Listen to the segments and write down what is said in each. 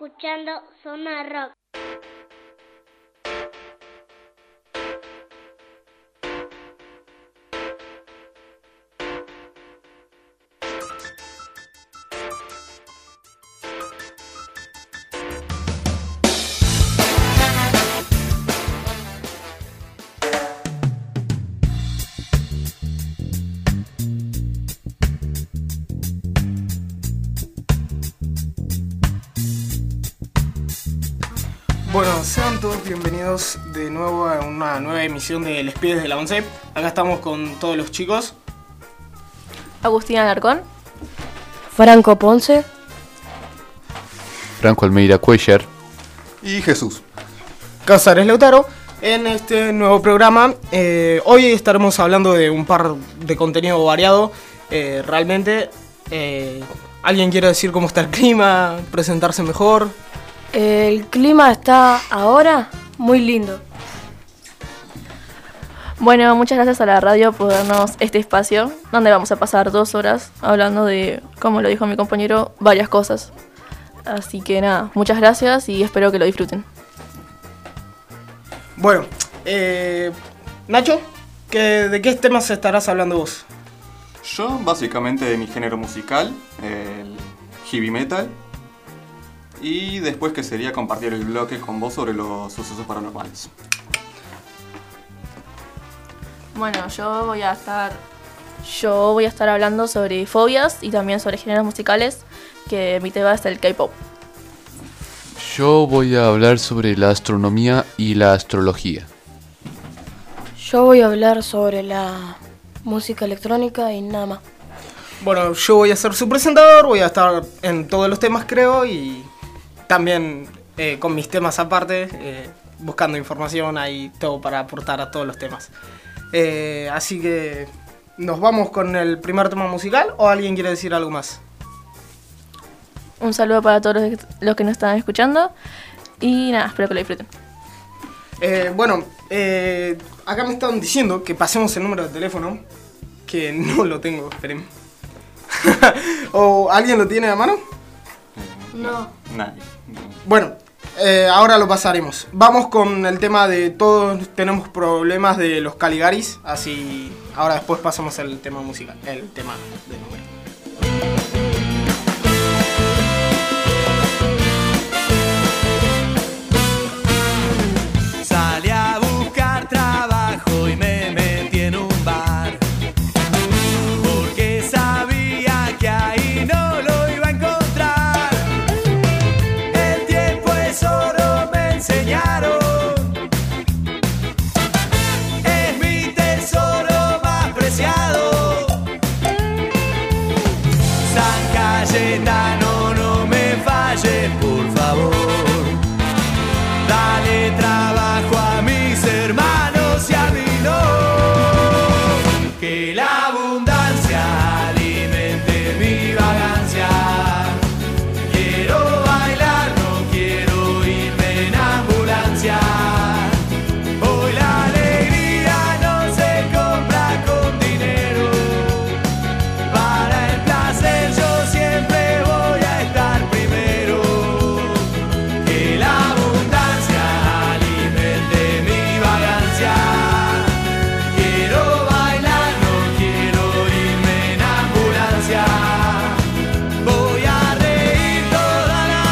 escuchando Zona Rock. Bueno, sean todos bienvenidos de nuevo a una nueva emisión de Les Pibes de la Once. Acá estamos con todos los chicos. Agustín Alarcón, Franco Ponce, Franco Almeida Cuellar y Jesús Cázares Lautaro. En este nuevo programa, hoy estaremos hablando de un par de contenido variado. Realmente, ¿alguien quiere decir cómo está el clima? ¿Presentarse mejor? el clima está ahora muy lindo. Bueno, muchas gracias a la radio por darnos este espacio donde vamos a pasar 2 horas hablando de, como lo dijo mi compañero, varias cosas. Así que nada, muchas gracias y espero que lo disfruten. Bueno, Nacho, ¿de qué temas estarás hablando vos? Yo, básicamente, de mi género musical, el heavy metal. Y después que sería compartir el bloque con vos sobre los sucesos paranormales. Bueno, yo voy a estar hablando sobre fobias y también sobre géneros musicales, que mi tema es el K-pop. Yo voy a hablar sobre la astronomía y la astrología. Yo voy a hablar sobre la música electrónica y nada más. Bueno, yo voy a ser su presentador, voy a estar en todos los temas, creo, y también con mis temas aparte, buscando información ahí, todo para aportar a todos los temas. Así que, ¿nos vamos con el primer tema musical o alguien quiere decir algo más? Un saludo para todos los que nos están escuchando y nada, espero que lo disfruten. Acá me estaban diciendo que pasemos el número de teléfono, que no lo tengo, esperen. ¿O alguien lo tiene a mano? No. Nadie. Bueno, ahora lo pasaremos. Vamos con el tema de todos tenemos problemas de los Caligaris, así ahora después pasamos al tema musical, el tema de número. Salí a buscar trabajo y me metí en un bar, porque sabía que ahí no lo iba a encontrar. El tiempo es oro, me enseñaron, es mi tesoro más preciado. San Cayetano, no me falles, por favor. Dale trabajo a mis hermanos y a mí no. Que la abundancia alimente mi vagancia. Quiero bailar, no quiero irme en ambulancia. Hoy la alegría no se compra con dinero. Para el placer yo siempre voy a estar primero. Que la abundancia alimente mi vagancia. Quiero bailar, no quiero irme en ambulancia. Voy a reír toda la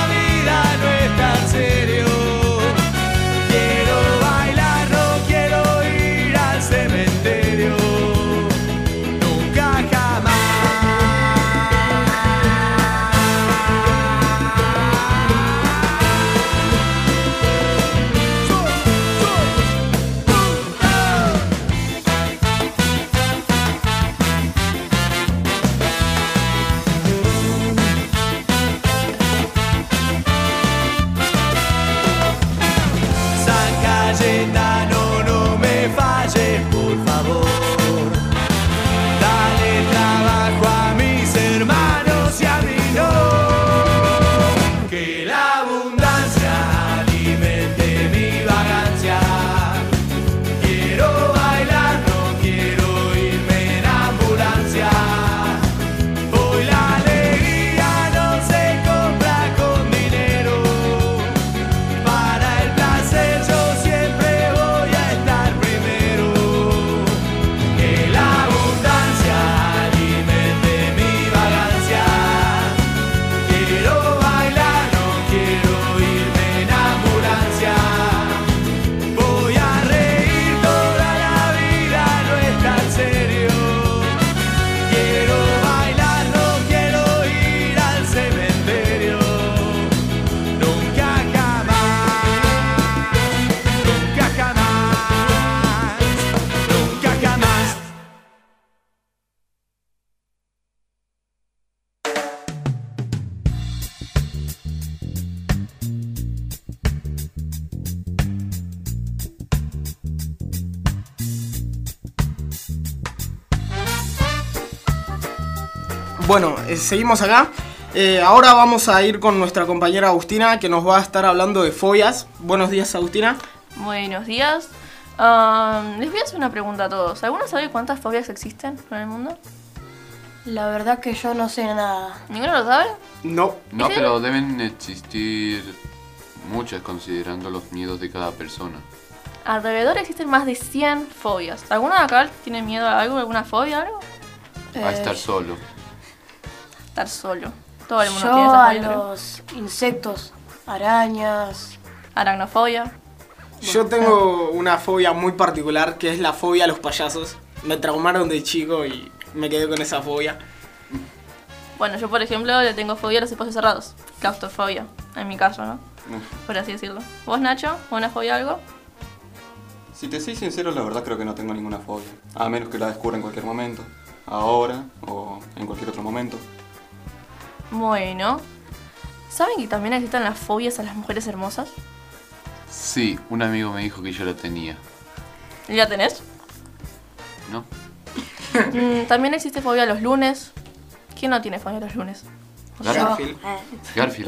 Bueno, seguimos acá. Ahora vamos a ir con nuestra compañera Agustina, que nos va a estar hablando de fobias. Buenos días, Agustina. Buenos días. Les voy a hacer una pregunta a todos. ¿Alguno sabe cuántas fobias existen en el mundo? La verdad que yo no sé nada. ¿Ninguno lo sabe? No. No, pero deben existir muchas considerando los miedos de cada persona. Alrededor existen más de 100 fobias. ¿Alguno de acá tiene miedo a algo, alguna fobia, algo? A estar solo. Estar solo. Todo el mundo Yo tiene esa a fobia, creo. los insectos, arañas. Aracnofobia. Yo tengo una fobia muy particular, que es la fobia a los payasos. Me traumaron de chico y me quedé con esa fobia. Bueno, yo por ejemplo le tengo fobia a los espacios cerrados. Claustrofobia, en mi caso, ¿no? Por así decirlo. ¿Vos, Nacho? ¿Una fobia a algo? Si te soy sincero, la verdad creo que no tengo ninguna fobia. A menos que la descubra en cualquier momento. Ahora o en cualquier otro momento. Bueno. ¿Saben que también existen las fobias a las mujeres hermosas? Sí, un amigo me dijo que yo la tenía. ¿Y la tenés? ¿No? También existe fobia a los lunes. ¿Quién no tiene fobia a los lunes? Garfield. Garfield.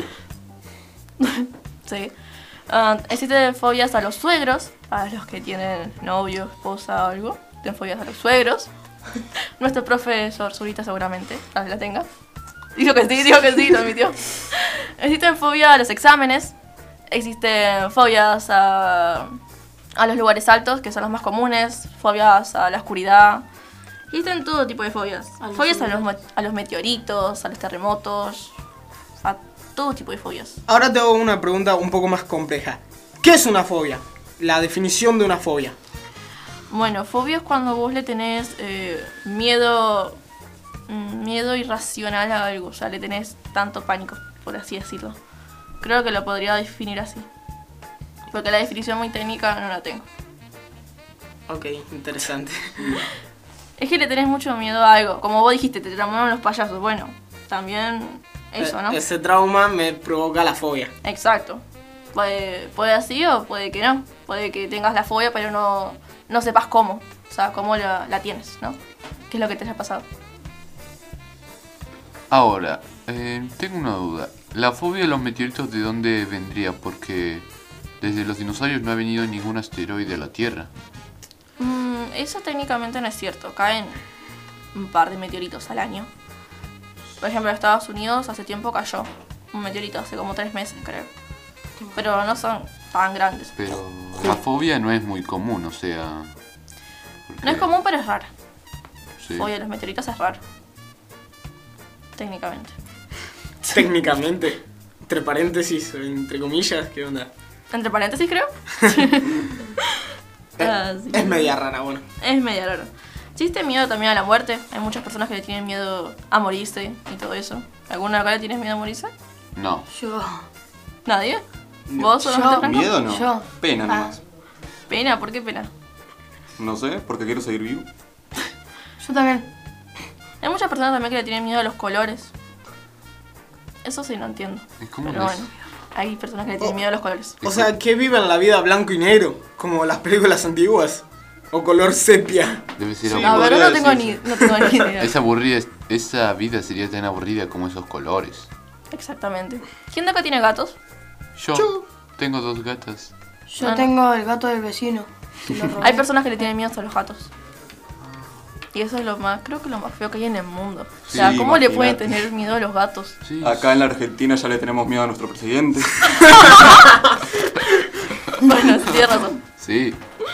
Sí. Existen fobias a los suegros, a los que tienen novio, esposa o algo. Tienen fobias a los suegros. Nuestro profesor Zurita seguramente la tenga. Dijo que sí, lo admitió. Existen fobias a los exámenes. Existen fobias a los lugares altos, que son las más comunes. Fobias a la oscuridad. Existen todo tipo de fobias. Fobias a los meteoritos, a los terremotos, a todo tipo de fobias. Ahora te hago una pregunta un poco más compleja. ¿Qué es una fobia? La definición de una fobia. Bueno, fobia es cuando vos le tenés miedo irracional a algo. O sea, le tenés tanto pánico, por así decirlo. Creo que lo podría definir así. Porque la definición muy técnica no la tengo. Ok, interesante. Es que le tenés mucho miedo a algo. Como vos dijiste, te traumaron los payasos. Bueno, también eso, ¿no? Ese trauma me provoca la fobia. Exacto. Puede así o puede que no. Puede que tengas la fobia pero no sepas cómo. O sea, cómo la tienes, ¿no? ¿Qué es lo que te haya pasado? Ahora, tengo una duda. ¿La fobia a los meteoritos de dónde vendría? Porque desde los dinosaurios no ha venido ningún asteroide a la Tierra. Eso técnicamente no es cierto. Caen un par de meteoritos al año. Por ejemplo, en Estados Unidos hace tiempo cayó un meteorito, hace como 3 meses creo. Pero no son tan grandes. Pero la fobia no es muy común, o sea... No es común, pero es rara. Sí. Fobia a los meteoritos es raro. Técnicamente. Técnicamente. Entre paréntesis, entre comillas, ¿qué onda? Entre paréntesis creo. Así que Es media rara, bueno. es media raro. Existe miedo también a la muerte. Hay muchas personas que le tienen miedo a morirse y todo eso. ¿Alguna acá le tienes miedo a morirse? No. Yo. ¿Nadie? ¿Vos solamente, Franco? Miedo no. Yo. Pena nomás. Pena, ¿por qué pena? No sé, porque quiero seguir vivo. Yo también. Hay muchas personas también que le tienen miedo a los colores. Eso sí, no entiendo. ¿Cómo Pero que es? bueno, hay personas que le tienen miedo a los colores. O sea, que viven la vida blanco y negro, como las películas antiguas. O color sepia. Debe ser Sí, No, pero podría no tengo ni decirse. idea. Es aburrida, esa vida sería tan aburrida como esos colores. Exactamente. ¿Quién de acá tiene gatos? Yo tengo 2 gatas. Yo Ah. tengo el gato del vecino. que lo robé. Hay personas que le tienen miedo a los gatos. Y eso es lo más, creo que lo más feo que hay en el mundo. O sea, Sí, ¿cómo le imagínate. pueden tener miedo a los gatos? Sí. Acá en la Argentina ya le tenemos miedo a nuestro presidente. Bueno, sí, tienes razón. Sí.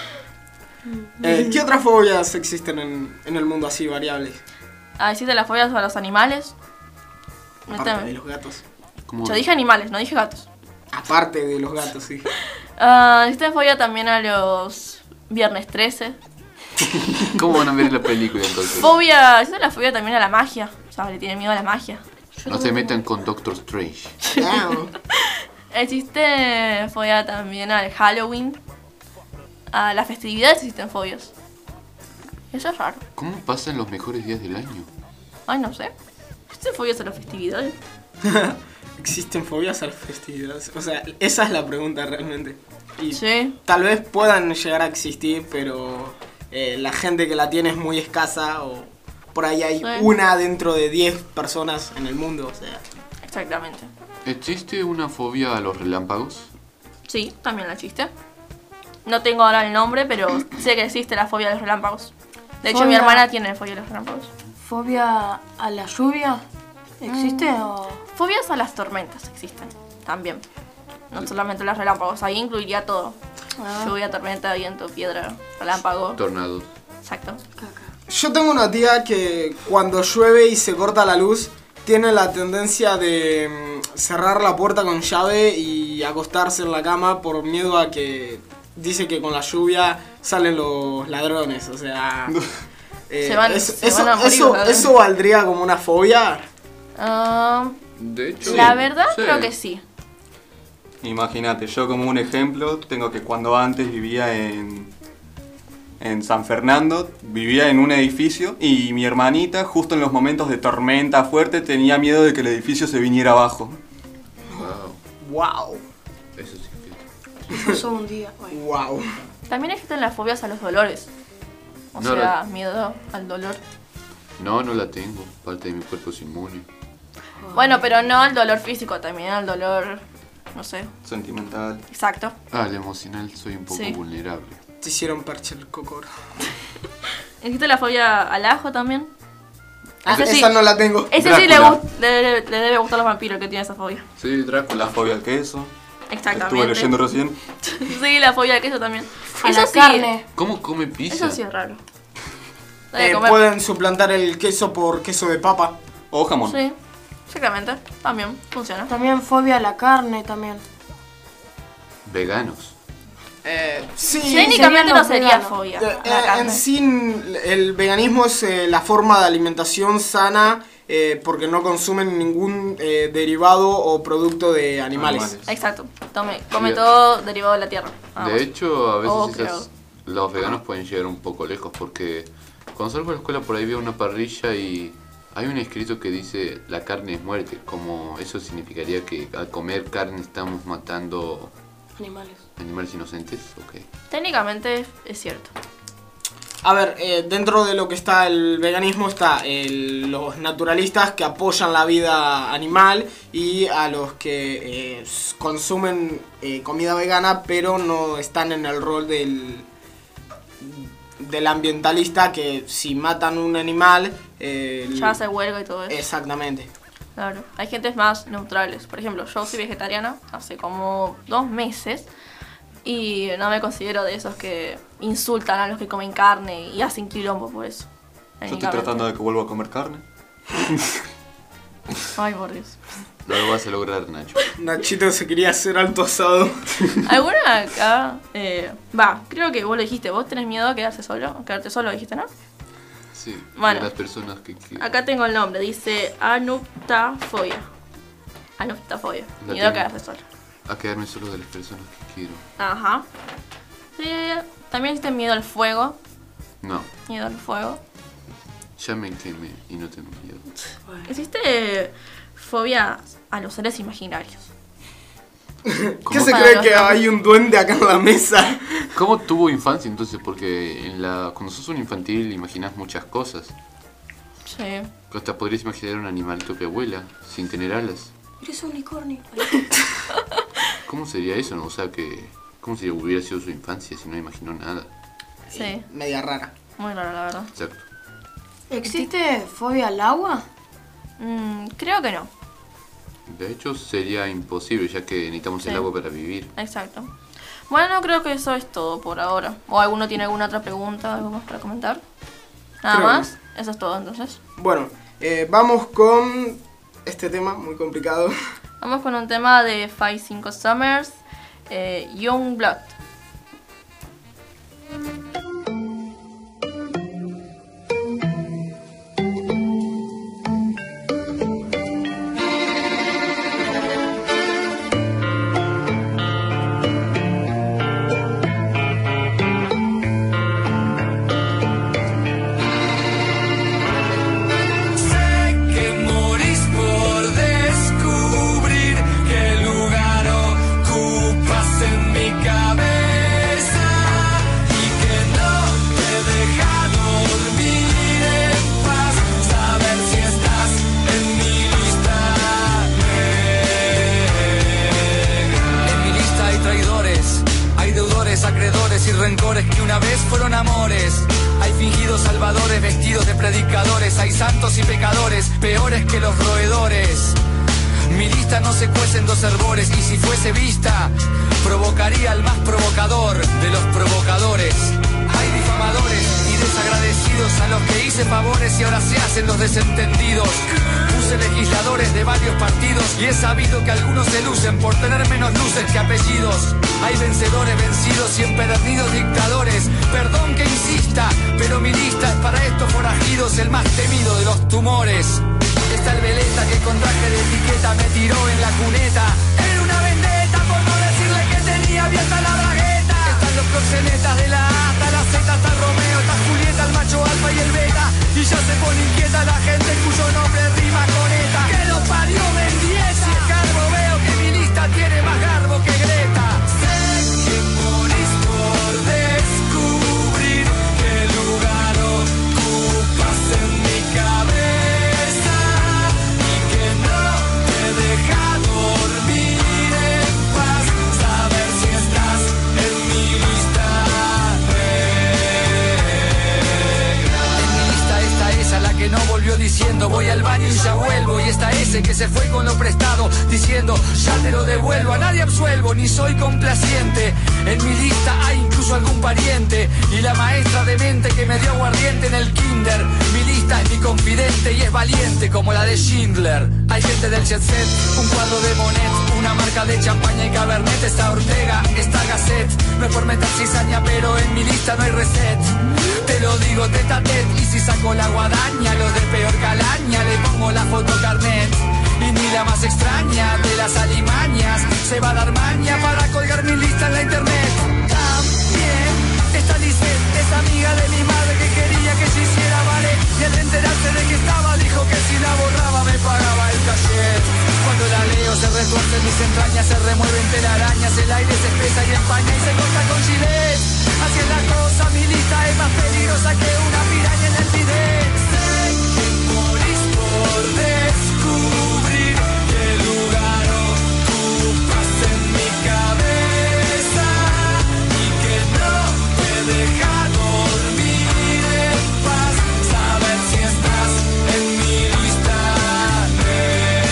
¿Qué otras fobias existen en el mundo así, variables? Ah, existen las fobias a los animales. Aparte de los gatos. ¿Cómo? Yo dije animales, no dije gatos. Aparte de los gatos, sí. Existe fobia también a los viernes 13. ¿Cómo van a ver la película entonces? Existe la fobia también a la magia. O sea, le tienen miedo a la magia. No se metan con Doctor Strange. Claro. Existe fobia también al Halloween. A las festividades existen fobias. Eso es raro. ¿Cómo pasan los mejores días del año? Ay, no sé. ¿Existen fobias a las festividades? ¿Existen fobias a las festividades? O sea, esa es la pregunta realmente. Y Sí. tal vez puedan llegar a existir, pero la gente que la tiene es muy escasa por ahí hay Sí. una dentro de 10 personas en el mundo, o sea. Exactamente. ¿Existe una fobia a los relámpagos? Sí, también la existe. No tengo ahora el nombre, pero sé que existe la fobia a los relámpagos. De hecho, mi Fobia- hermana tiene fobia a los relámpagos. ¿Fobia a la lluvia? ¿Existe o...? Fobias a las tormentas existen también. No solamente los relámpagos, ahí incluiría todo. Ah. Lluvia, tormenta, viento, piedra, relámpago. Tornados. Exacto. Yo tengo una tía que cuando llueve y se corta la luz, tiene la tendencia de cerrar la puerta con llave y acostarse en la cama por miedo a que dice que con la lluvia salen los ladrones, o sea... Se van a morir los ladrones. ¿Eso valdría como una fobia? De hecho, La verdad, sí. creo que sí. Imagínate, yo como un ejemplo, tengo que cuando antes vivía en San Fernando, vivía en un edificio y mi hermanita, justo en los momentos de tormenta fuerte, tenía miedo de que el edificio se viniera abajo. Wow, ¡Wow! eso sí que... Pasó un día. Bueno. ¡Wow! También existen las fobias a los dolores. O No, sea, miedo al dolor. No, no la tengo. Parte de mi cuerpo es inmune. Bueno, pero no al dolor físico, también al dolor, no sé, Sentimental. exacto. Ah, el emocional soy un poco Sí. vulnerable. Te hicieron parche el cocoro. ¿Existe la fobia al ajo también? Ese sí. Esa no la tengo. Ese sí Drácula. le debe gustar a los vampiros que tiene esa fobia. Sí, Drácula. La fobia al queso. Exactamente. Estuve leyendo recién. Sí, la fobia al queso también. A Eso la sí, carne. ¿Cómo come pizza? eso sí es raro. Debe comer. Pueden suplantar el queso por queso de papa. O jamón. Sí, exactamente. También funciona. También fobia a la carne también. Veganos. Sí. Técnicamente serían no los sería veganos. fobia a la En carne. sí, el veganismo es la forma de alimentación sana porque no consumen ningún derivado o producto de animales. Exacto. Come Bien. todo derivado de la tierra. nada De más. hecho, a O veces creado. los veganos pueden llegar un poco lejos porque cuando salgo de la escuela por ahí veo una parrilla y hay un escrito que dice la carne es muerte, como eso significaría que al comer carne estamos matando Animales. animales inocentes. Ok. Técnicamente es cierto. A ver, dentro de lo que está el veganismo está los naturalistas que apoyan la vida animal y a los que consumen comida vegana pero no están en el rol del ambientalista que si matan un animal... Ya hace huelga y todo eso. Exactamente. Claro. Hay gentes más neutrales. Por ejemplo, yo soy vegetariana hace como 2 meses y no me considero de esos que insultan a los que comen carne y hacen quilombo por eso. Yo estoy tratando de que vuelva a comer carne. Ay, por Dios. Lo vas a lograr, Nacho. Nachito se quería hacer alto asado. ¿Alguna acá? Creo que vos lo dijiste. ¿Vos tenés miedo a quedarse solo? A quedarte solo, dijiste, ¿no? Sí, Bueno. de las personas que quiero. Acá tengo el nombre. Dice anuptafobia. Anuptafobia. La Miedo a tengo. quedarse solo. A quedarme solo de las personas que quiero. Ajá. Sí, también existe miedo al fuego. No, Miedo al fuego. ya me quemé y no tengo miedo. Existe fobia a los seres imaginarios. ¿Qué ¿Cómo? se cree que hay un duende acá en la mesa? ¿Cómo tuvo infancia entonces? Porque cuando sos un infantil imaginas muchas cosas. Sí. Hasta podrías imaginar un animalito que vuela sin tener alas. Eres un unicornio. ¿Cómo sería eso? No? O sea, ¿cómo sería hubiera sido su infancia si no imaginó nada? Sí. Media rara. Muy raro, la verdad. Exacto. ¿Existe fobia al agua? Creo que no. De hecho, sería imposible ya que necesitamos el Sí. agua para vivir. Exacto. Bueno, creo que eso es todo por ahora. ¿O alguno tiene alguna otra pregunta, algo más para comentar? Nada Creo que más. Eso es todo entonces. Bueno, vamos con este tema muy complicado. Vamos con un tema de 5 Summers, Young Blood. Sé que morís por descubrir qué lugar ocupas en mi cabeza. rencores que una vez fueron amores. Hay fingidos salvadores vestidos de predicadores. Hay santos y pecadores peores que los roedores. Mi lista no se cuece en 2 hervores, y si fuese vista, provocaría al más provocador de los provocadores. Hay difamadores y desagradecidos a los que hice favores y ahora se hacen los desentendidos. Puse legisladores de varios partidos y he sabido que algunos se lucen por tener menos luces que apellidos. Hay vencedores vencidos y empedernidos dictadores. Perdón que insista, pero mi lista es para estos forajidos el más temido de los tumores. Está el veleta que con traje de etiqueta me tiró en la cuneta. Era una vendetta por no decirle que tenía abierta la bragueta. Están los proxenetas de la A hasta la Z, está Romeo, está Julieta, el macho alfa y el beta. Y ya se pone inquieta la gente cuyo nombre rima con ETA. Que lo parió Mendieta. Si es cargo veo que mi lista tiene más garbo que Greta. Sé que morís por descubrir qué lugar ocupas en mi cabeza. Deja dormir en paz, saber si estás en mi lista negra. En mi lista está esa, la que no volvió diciendo voy al baño y ya vuelvo. Y está ese que se fue con lo prestado diciendo ya te lo devuelvo. A nadie absuelvo ni soy complaciente. En mi lista hay incluso algún pariente y la maestra de mente que me dio aguardiente en el kinder. Mi lista es mi confidente y es valiente como la de Schindler. Hay gente del jet set, un cuadro de Monet, una marca de champaña y cabernet. Está Ortega, está Gasset. No es por meter cizaña, pero en mi lista no hay reset. Te lo digo tete a tete, y si saco la guadaña, los de peor calaña, le pongo la foto carnet. Y ni la más extraña de las alimañas se va a dar maña para colgar mi lista en la internet. También está Lisette, es amiga de mi madre que quería que se hiciera ballet. Y al enterarse de que estaba dijo que si la borraba me pagaba el cachet. Cuando la leo se retuercen mis entrañas, se remueven telarañas, el aire se espesa y empaña y se corta con Gillette. Así es la cosa, mi lista es más peligrosa que una piraña en el bidet. Sé que morís por descubrir qué lugar ocupas en mi cabeza y que no te deja dormir en paz, saber si estás en mi lista negra.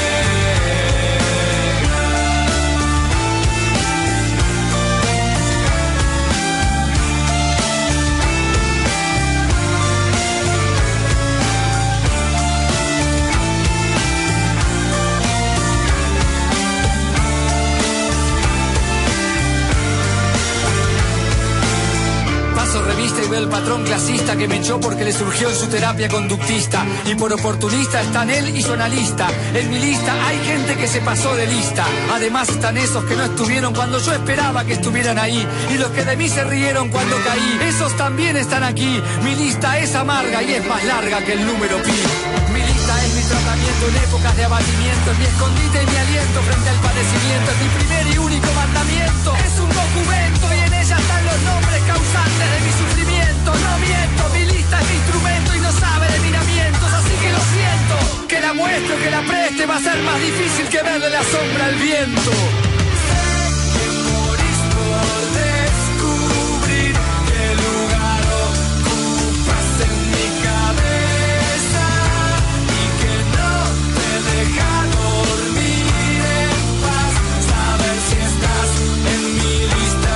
Paso revista y veo el patrón clasista que me echó porque le surgió en su terapia conductista. Y por oportunista están él y su analista. En mi lista hay gente que se pasó de lista. Además están esos que no estuvieron cuando yo esperaba que estuvieran ahí. Y los que de mí se rieron cuando caí. Esos también están aquí. Mi lista es amarga y es más larga que el número pi. Mi lista es mi tratamiento en épocas de abatimiento. Es mi escondite y mi aliento frente al padecimiento. Es mi primer y único mandamiento. Es un documento y en ella están los nombres causantes de mi sufrimiento. No miento, mi lista es mi instrumento y no sabe de miramientos. Así que lo siento, que la muestre o que la preste va a ser más difícil que verle la sombra al viento. Sé que morís por descubrir qué lugar ocupas en mi cabeza y que no te deja dormir en paz, saber si estás en mi lista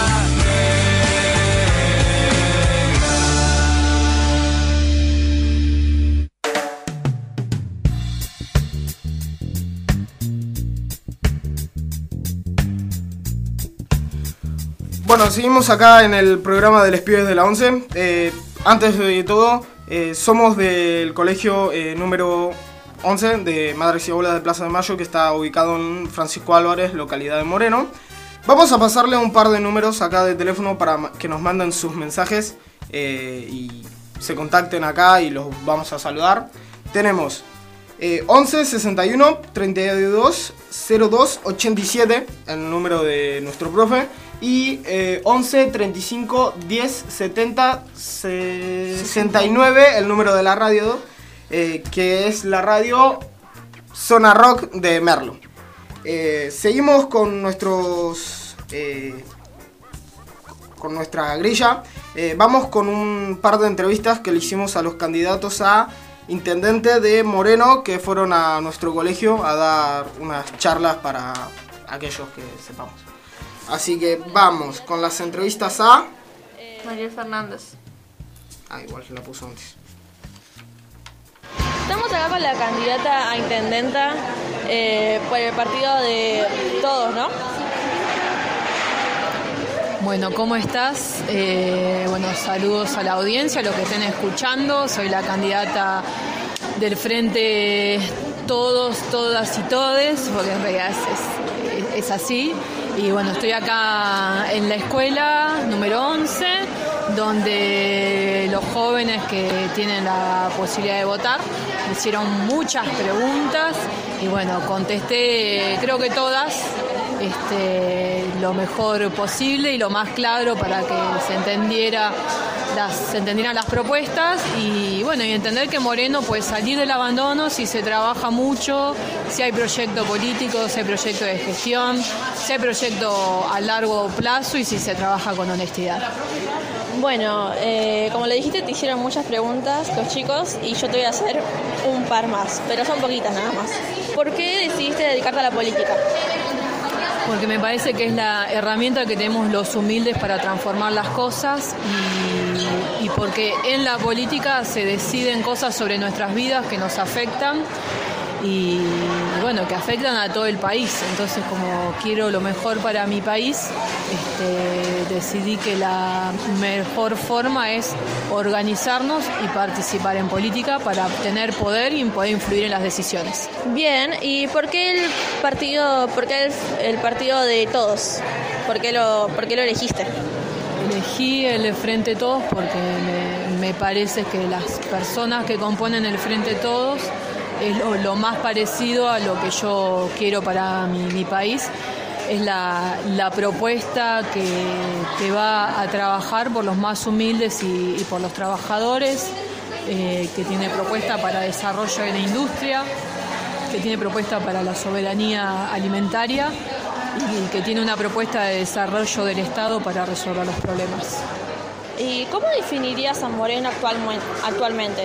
Bueno, seguimos acá en el programa de Les Pibes de la 11. Antes de todo, somos del colegio número 11 de Madres y Abuelas de Plaza de Mayo, que está ubicado en Francisco Álvarez, localidad de Moreno. Vamos a pasarle un par de números acá de teléfono para que nos manden sus mensajes y se contacten acá y los vamos a saludar. Tenemos 11 61 32 02 87, el número de nuestro profe, y 11 35 10 70 69, el número de la radio, que es la radio Zona Rock de Merlo. Seguimos con nuestros con nuestra grilla. Vamos con un par de entrevistas que le hicimos a los candidatos a intendente de Moreno, que fueron a nuestro colegio a dar unas charlas para aquellos que sepamos. Así que vamos con las entrevistas a... Mariel Fernández. Igual la puso antes. Estamos acá con la candidata a intendenta por el partido de todos, ¿no? Bueno, ¿cómo estás? Bueno, saludos a la audiencia, a los que estén escuchando. Soy la candidata del Frente Todos, Todas y Todes, porque en realidad es así. Y bueno, estoy acá en la escuela número 11, donde los jóvenes que tienen la posibilidad de votar me hicieron muchas preguntas y bueno, contesté creo que todas lo mejor posible y lo más claro para que se entendieran las propuestas y bueno, y entender que Moreno puede salir del abandono si se trabaja mucho, si hay proyecto político, si hay proyecto de gestión, si hay proyecto a largo plazo y si se trabaja con honestidad. Bueno, como le dijiste, te hicieron muchas preguntas los chicos y yo te voy a hacer un par más, pero son poquitas nada más. ¿Por qué decidiste dedicarte a la política? Porque me parece que es la herramienta que tenemos los humildes para transformar las cosas y porque en la política se deciden cosas sobre nuestras vidas que nos afectan y bueno, que afectan a todo el país. Entonces, como quiero lo mejor para mi país, decidí que la mejor forma es organizarnos y participar en política para obtener poder y poder influir en las decisiones. Bien, ¿y por qué el partido de todos? ¿Por qué lo elegiste? Elegí el Frente Todos porque me parece que las personas que componen el Frente Todos es lo más parecido a lo que yo quiero para mi país. Es la propuesta que va a trabajar por los más humildes y por los trabajadores, que tiene propuesta para desarrollo de la industria, que tiene propuesta para la soberanía alimentaria y que tiene una propuesta de desarrollo del Estado para resolver los problemas. ¿Y cómo definirías a Moreno actualmente?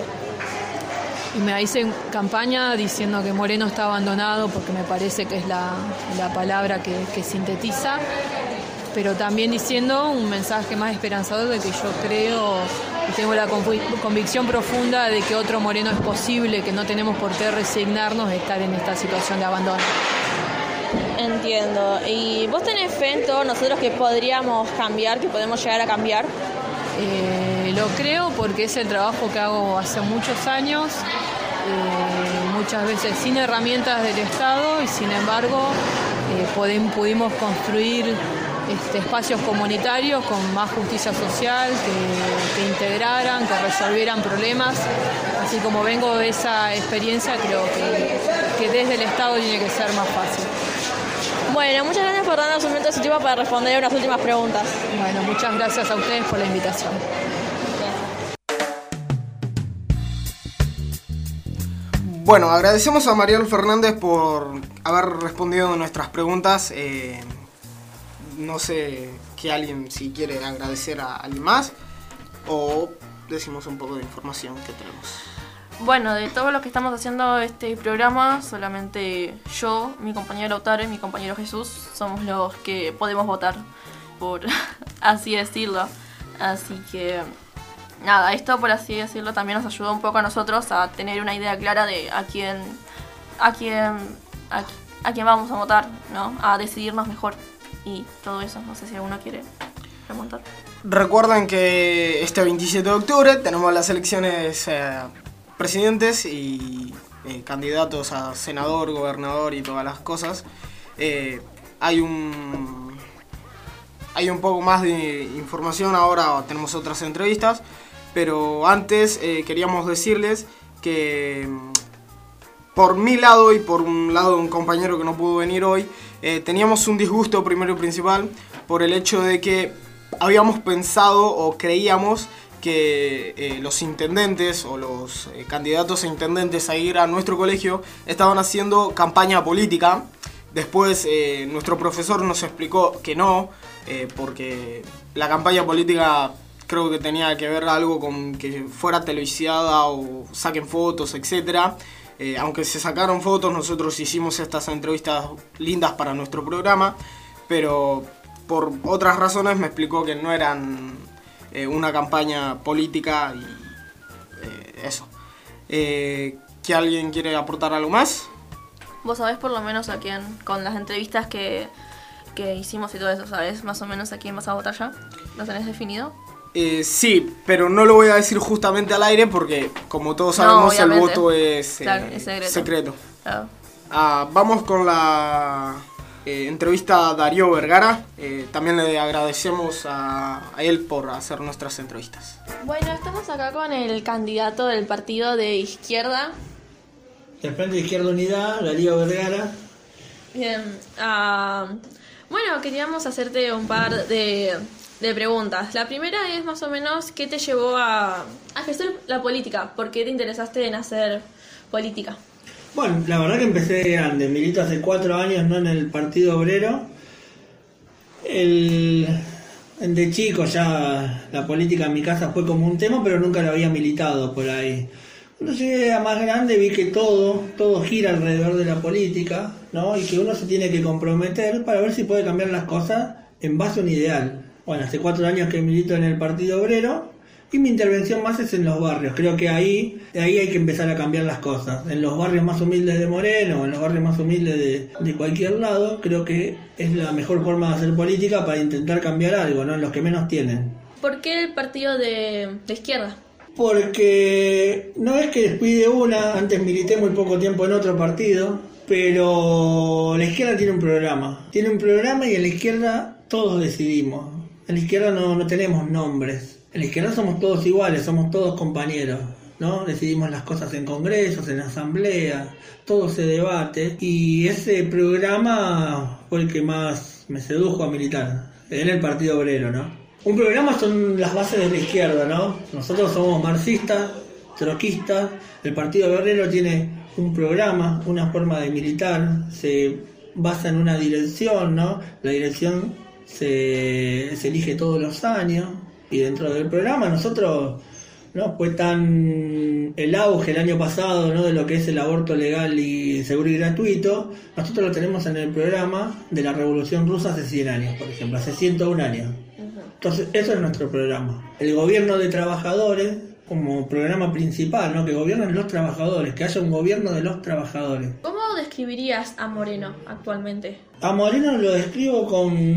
Y me hice campaña diciendo que Moreno está abandonado porque me parece que es la palabra que sintetiza, pero también diciendo un mensaje más esperanzador de que yo creo y tengo la convicción profunda de que otro Moreno es posible, que no tenemos por qué resignarnos a estar en esta situación de abandono. Entiendo. ¿Y vos tenés fe en todos nosotros que podríamos cambiar, que podemos llegar a cambiar? Lo creo porque es el trabajo que hago hace muchos años, muchas veces sin herramientas del Estado y sin embargo pudimos construir espacios comunitarios con más justicia social, que integraran, que resolvieran problemas. Así como vengo de esa experiencia, creo que desde el Estado tiene que ser más fácil. Bueno, muchas gracias por darnos un momento de su tiempo para responder unas últimas preguntas. Bueno, muchas gracias a ustedes por la invitación. Bueno, agradecemos a Mariel Fernández por haber respondido a nuestras preguntas. No sé que alguien, si quiere agradecer a alguien más, o decimos un poco de información que tenemos. Bueno, de todo lo que estamos haciendo este programa, solamente yo, mi compañero Lautaro y mi compañero Jesús somos los que podemos votar, por así decirlo. Así que, nada, esto por así decirlo también nos ayuda un poco a nosotros a tener una idea clara de a quién vamos a votar, ¿no? A decidirnos mejor y todo eso. No sé si alguno quiere remontar. Recuerden que este 27 de octubre tenemos las elecciones presidentes y candidatos a senador, gobernador y todas las cosas. Hay un poco más de información, ahora tenemos otras entrevistas, pero antes queríamos decirles que por mi lado y por un lado de un compañero que no pudo venir hoy, teníamos un disgusto primero y principal por el hecho de que habíamos pensado o creíamos que los intendentes o los candidatos a intendentes a ir a nuestro colegio estaban haciendo campaña política Después nuestro profesor nos explicó que no, porque la campaña política creo que tenía que ver algo con que fuera televisada o saquen fotos, etcétera. Aunque se sacaron fotos, nosotros hicimos estas entrevistas lindas para nuestro programa, pero por otras razones me explicó que no eran una campaña política y eso. ¿Que alguien quiere aportar algo más? ¿Vos sabés por lo menos a quién, con las entrevistas que hicimos y todo eso, sabés más o menos a quién vas a votar ya? ¿Lo tenés definido? Sí, pero no lo voy a decir justamente al aire porque, como todos sabemos, el voto es, claro, es secreto. Claro. Vamos con la entrevista a Darío Vergara. También le agradecemos a él por hacer nuestras entrevistas. Bueno, estamos acá con el candidato del partido de izquierda. El Frente de Izquierda Unidad, Darío Vergara. Bien. Bueno, queríamos hacerte un par de preguntas. La primera es más o menos, ¿qué te llevó a ejercer la política? ¿Por qué te interesaste en hacer política? Bueno, la verdad que empecé de grande. Milito hace 4 años, ¿no?, en el Partido Obrero. De chico ya la política en mi casa fue como un tema, pero nunca lo había militado por ahí. Cuando llegué a más grande vi que todo gira alrededor de la política, ¿no? Y que uno se tiene que comprometer para ver si puede cambiar las cosas en base a un ideal. Bueno, hace 4 años que milito en el Partido Obrero y mi intervención más es en los barrios. Creo que de ahí hay que empezar a cambiar las cosas. En los barrios más humildes de Moreno, en los barrios más humildes de cualquier lado, creo que es la mejor forma de hacer política para intentar cambiar algo, ¿no? En los que menos tienen. ¿Por qué el partido de izquierda? Porque no es que descuide una, antes milité muy poco tiempo en otro partido, pero la izquierda tiene un programa y en la izquierda todos decidimos. En la izquierda no tenemos nombres. En la izquierda somos todos iguales, somos todos compañeros, ¿no? Decidimos las cosas en congresos, en asambleas, todo se debate. Y ese programa fue el que más me sedujo a militar, en el Partido Obrero, ¿no? Un programa son las bases de la izquierda, ¿no? Nosotros somos marxistas, troquistas. El Partido Obrero tiene un programa, una forma de militar, se basa en una dirección, ¿no? La dirección se elige todos los años y dentro del programa nosotros, ¿no?, fue tan el auge el año pasado, ¿no?, de lo que es el aborto legal y seguro y gratuito. Nosotros lo tenemos en el programa de la Revolución Rusa hace 100 años, por ejemplo, hace 101 años. Entonces eso es nuestro programa. El gobierno de trabajadores como programa principal, ¿no?, que gobiernen los trabajadores, que haya un gobierno de los trabajadores. ¿Cómo describirías a Moreno actualmente? A Moreno lo describo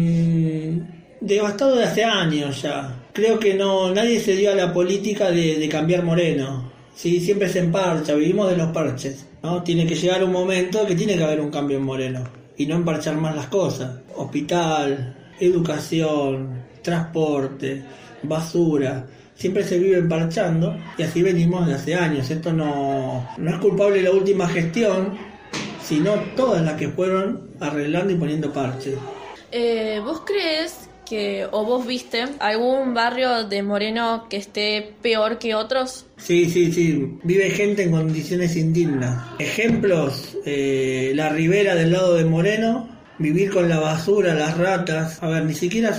con devastado de hace años ya. Creo que nadie se dio a la política de cambiar Moreno. Sí, siempre se emparcha, vivimos de los parches, ¿no? Tiene que llegar un momento que tiene que haber un cambio en Moreno y no emparchar más las cosas. Hospital, educación, transporte, basura. Siempre se vive emparchando y así venimos de hace años. Esto no es culpable la última gestión, sino todas las que fueron arreglando y poniendo parches. ¿Vos crees o vos viste algún barrio de Moreno que esté peor que otros? Sí. Vive gente en condiciones indignas. Ejemplos, la ribera del lado de Moreno, vivir con la basura, las ratas. A ver, ni siquiera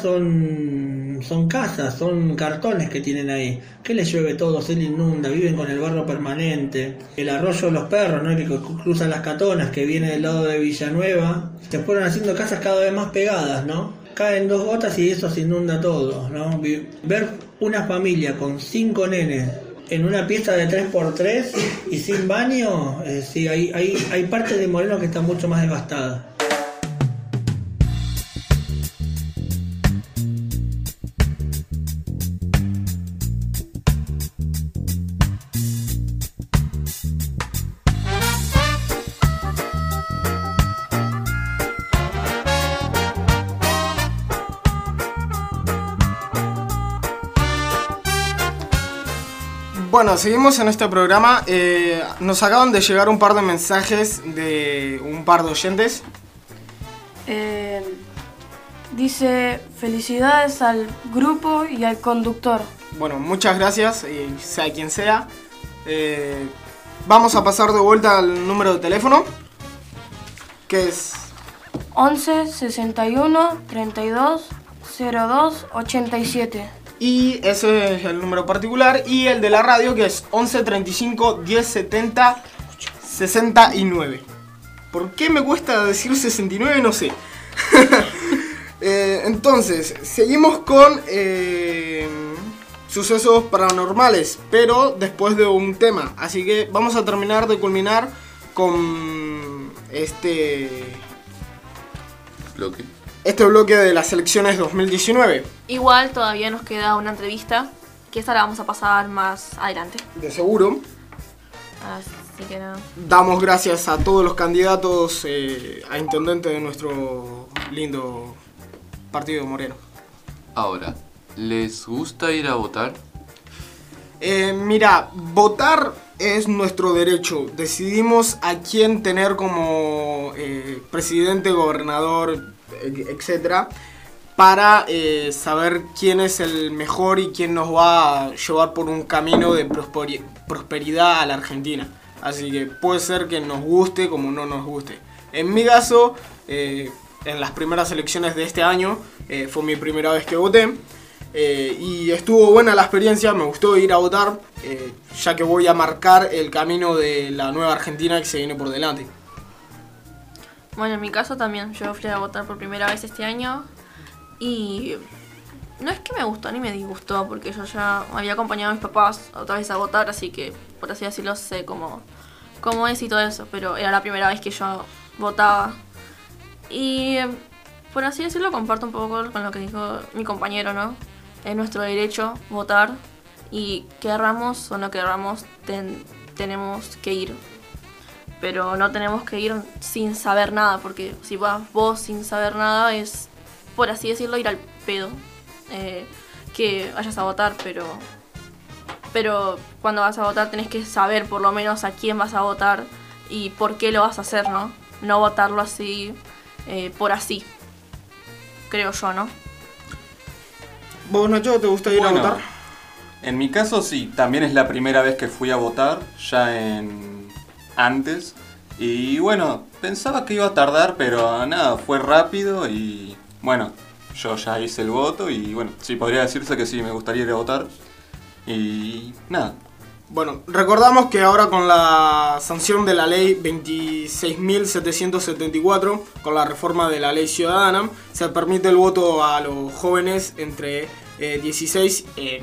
son casas, son cartones que tienen ahí. Que les llueve todo, se les inunda, viven con el barro permanente. El arroyo de los perros, ¿no?, que cruzan las Catonas, que viene del lado de Villanueva. Se fueron haciendo casas cada vez más pegadas, ¿no? Caen 2 gotas y eso se inunda todo, ¿no? Ver una familia con 5 nenes en una pieza de 3x3 y sin baño, sí, hay partes de Moreno que están mucho más devastadas. Bueno, seguimos en este programa. Nos acaban de llegar un par de mensajes de un par de oyentes. Dice, felicidades al grupo y al conductor. Bueno, muchas gracias, sea quien sea. Vamos a pasar de vuelta al número de teléfono, que es 11 61 32 02 87. Y ese es el número particular. Y el de la radio, que es 11 35 10 70 69. ¿Por qué me cuesta decir 69? No sé. Entonces, seguimos con sucesos paranormales, pero después de un tema. Así que vamos a terminar de culminar con este bloque de las elecciones 2019. Igual todavía nos queda una entrevista, que esta la vamos a pasar más adelante. De seguro. Así que nada. Damos gracias a todos los candidatos a intendente de nuestro lindo partido moreno. Ahora, ¿les gusta ir a votar? Mira, votar es nuestro derecho. Decidimos a quién tener como presidente, gobernador, etcétera, para saber quién es el mejor y quién nos va a llevar por un camino de prosperidad a la Argentina. Así que puede ser que nos guste como no nos guste. En mi caso, en las primeras elecciones de este año, fue mi primera vez que voté. Y estuvo buena la experiencia, me gustó ir a votar, ya que voy a marcar el camino de la nueva Argentina que se viene por delante. Bueno, en mi caso también, yo fui a votar por primera vez este año y no es que me gustó ni me disgustó, porque yo ya había acompañado a mis papás otra vez a votar, así que por así decirlo sé cómo es y todo eso, pero era la primera vez que yo votaba. Y por así decirlo comparto un poco con lo que dijo mi compañero, ¿no? Es nuestro derecho votar y querramos o no querramos tenemos que ir. Pero no tenemos que ir sin saber nada, porque si vas vos sin saber nada es, por así decirlo, ir al pedo. Que vayas a votar, pero cuando vas a votar tenés que saber por lo menos a quién vas a votar y por qué lo vas a hacer, ¿no? No votarlo así, por así. Creo yo, ¿no? ¿Vos, Nacho, te gusta ir a votar? En mi caso sí, también es la primera vez que fui a votar, ya antes. Y bueno, pensaba que iba a tardar, pero nada, fue rápido y bueno, yo ya hice el voto y bueno, sí, podría decirse que sí, me gustaría ir a votar. Y nada. Bueno, recordamos que ahora con la sanción de la ley 26.774, con la reforma de la ley ciudadana, se permite el voto a los jóvenes entre 16 y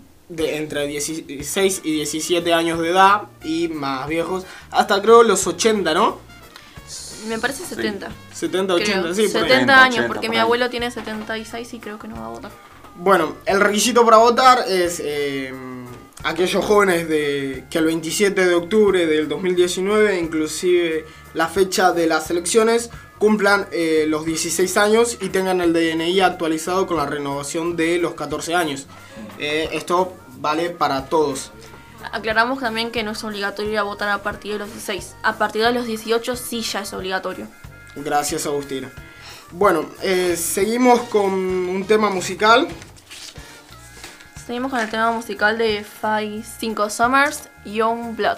17 años de edad y más viejos, hasta creo los 80, ¿no? Me parece 70. Sí. 70, 80, creo. sí. 70 años, porque mi abuelo tiene 76 y creo que no va a votar. Bueno, el requisito para votar es aquellos jóvenes que el 27 de octubre del 2019, inclusive la fecha de las elecciones, cumplan los 16 años y tengan el DNI actualizado con la renovación de los 14 años. Esto vale para todos. Aclaramos también que no es obligatorio ir a votar a partir de los 16. A partir de los 18 sí ya es obligatorio. Gracias, Agustina. Bueno, seguimos con un tema musical. Seguimos con el tema musical de 5 Summers, Young Blood.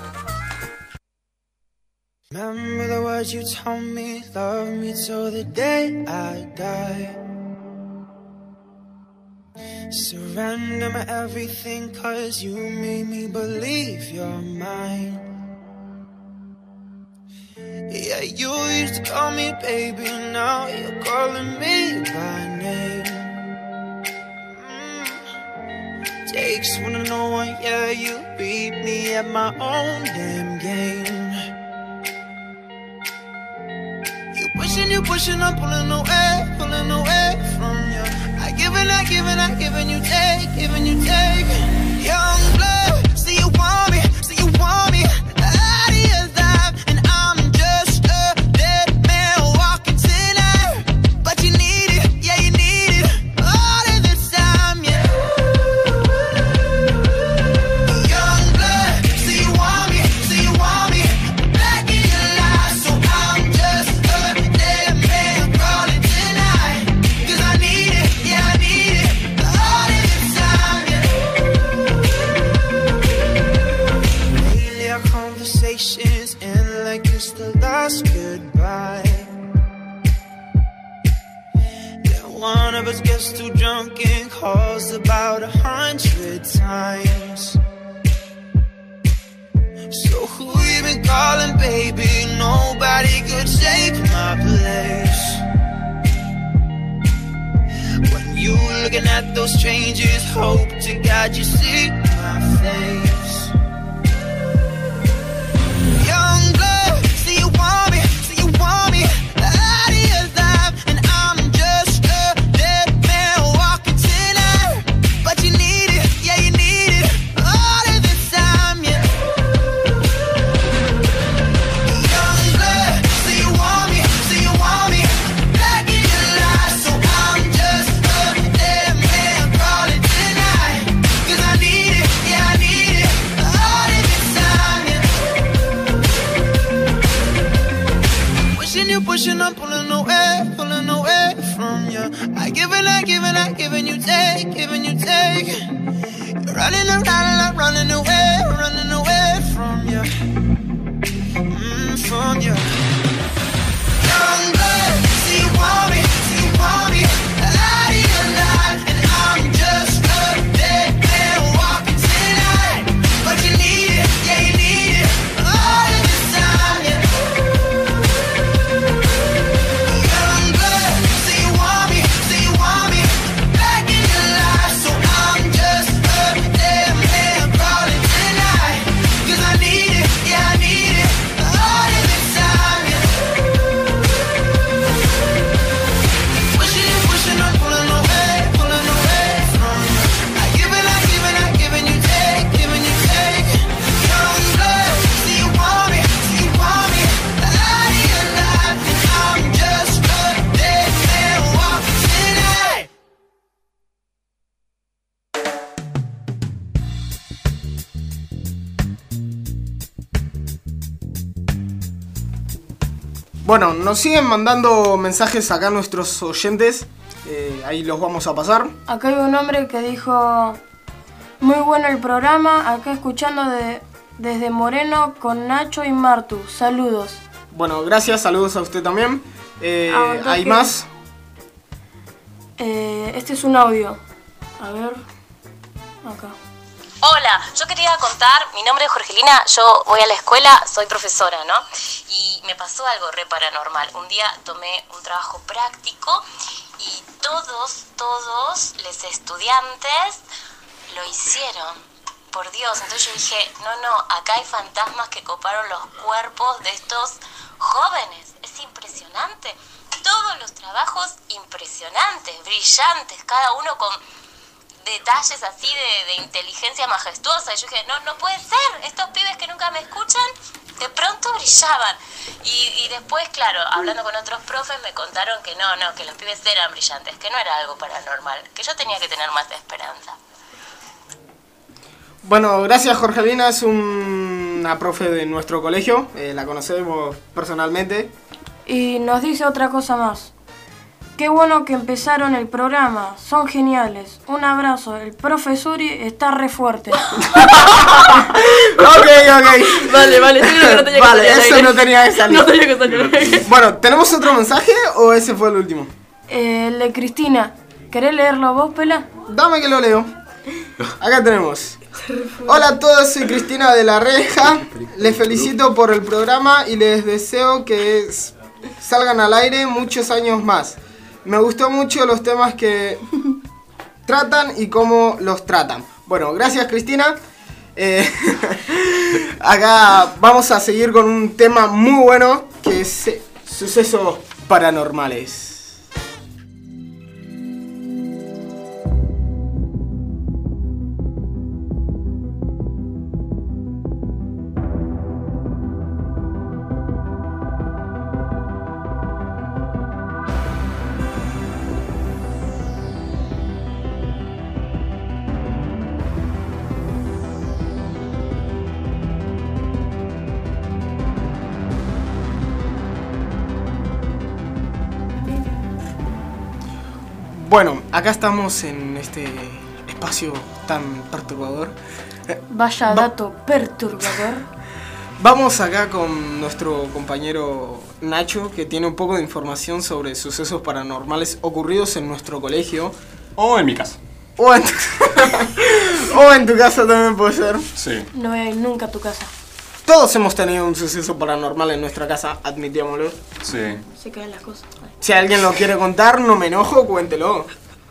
Remember the words you told me, love me till the day I die. Surrender my everything, cause you made me believe you're mine. Yeah, you used to call me baby, now you're calling me by name. Takes one to know one, yeah, you beat me at my own damn game. You pushing, I'm pulling away from you. I giving you take. Young blood, say you want me, out of your life, and I'm just a dead man walking tonight. But you need it, yeah, you need it, all of this time, yeah. Young blood, say you want me, back in your life, so I'm just a dead man crawling tonight. 'Cause I need it, yeah, I need it, all of this time, yeah. One of us gets too drunk and calls about 100 times. So who you been calling, baby? Nobody could take my place. When you looking at those strangers, hope to God you see my face. Young blood, see you want me, see you want me out of your life, and I'm just a dead man walking tonight. But you need it, yeah you need it all of the time, yeah. Young blood, see you want me back in your life, so I'm just a dead man calling tonight. 'Cause I need it, yeah I need it all of the time, yeah. Wishing you pushing, I'm pulling away from you. I giving you take, giving you take. You're running around, I'm running away from you, from you. Young blood, see you want me out of your life, and I'm just a dead man walking tonight. But you need it, yeah you need it all of the time, yeah. Young blood, see you want me back in your life, so I'm just a dead man calling tonight. 'Cause I need it, yeah I need it all of the time, yeah. Pushing, I'm pulling away from you. I giving you take, giving you take. Young blood, see you want me out of your life, and I'm just a dead man walking tonight. Bueno, nos siguen mandando mensajes acá nuestros oyentes. Ahí los vamos a pasar. Acá hay un hombre que dijo: muy bueno el programa, acá escuchando desde Moreno con Nacho y Martu. Saludos. Bueno, gracias, saludos a usted también. ¿Hay que- más? Este es un audio. A ver. Acá. Hola, yo quería contar, mi nombre es Jorgelina, yo voy a la escuela, soy profesora, ¿no? Y me pasó algo re paranormal. Un día tomé un trabajo práctico y todos los estudiantes lo hicieron. Por Dios, entonces yo dije, no, acá hay fantasmas que coparon los cuerpos de estos jóvenes. Es impresionante. Todos los trabajos impresionantes, brillantes, cada uno con detalles así de inteligencia majestuosa. Y yo dije, no puede ser, estos pibes que nunca me escuchan, de pronto brillaban. Y después, claro, hablando con otros profes me contaron que no, que los pibes eran brillantes, que no era algo paranormal, que yo tenía que tener más esperanza. Bueno, gracias Jorgelina, es una profe de nuestro colegio, la conocemos personalmente. Y nos dice otra cosa más. Qué bueno que empezaron el programa, son geniales. Un abrazo, el profesor está re fuerte. Ok. Vale, yo creo que no tenía que Vale, salir al eso aire. no tenía que salir. No tenía que salir al aire. Bueno, ¿tenemos otro mensaje o ese fue el último? El de Cristina, ¿querés leerlo vos, Pela? Dame que lo leo. Acá tenemos. Hola a todos, soy Cristina de la Reja. Les felicito por el programa y les deseo que salgan al aire muchos años más. Me gustó mucho los temas que tratan y cómo los tratan. Bueno, gracias Cristina. Acá vamos a seguir con un tema muy bueno que es sucesos paranormales. Bueno, acá estamos en este espacio tan perturbador. Vaya dato perturbador. Vamos acá con nuestro compañero Nacho, que tiene un poco de información sobre sucesos paranormales ocurridos en nuestro colegio. O en mi casa. O en tu, o en tu casa también puede ser. Sí. No voy a ir nunca a tu casa. Todos hemos tenido un suceso paranormal en nuestra casa, admitámoslo. Sí. Se caen las cosas. Si alguien lo quiere contar, no me enojo, cuéntelo.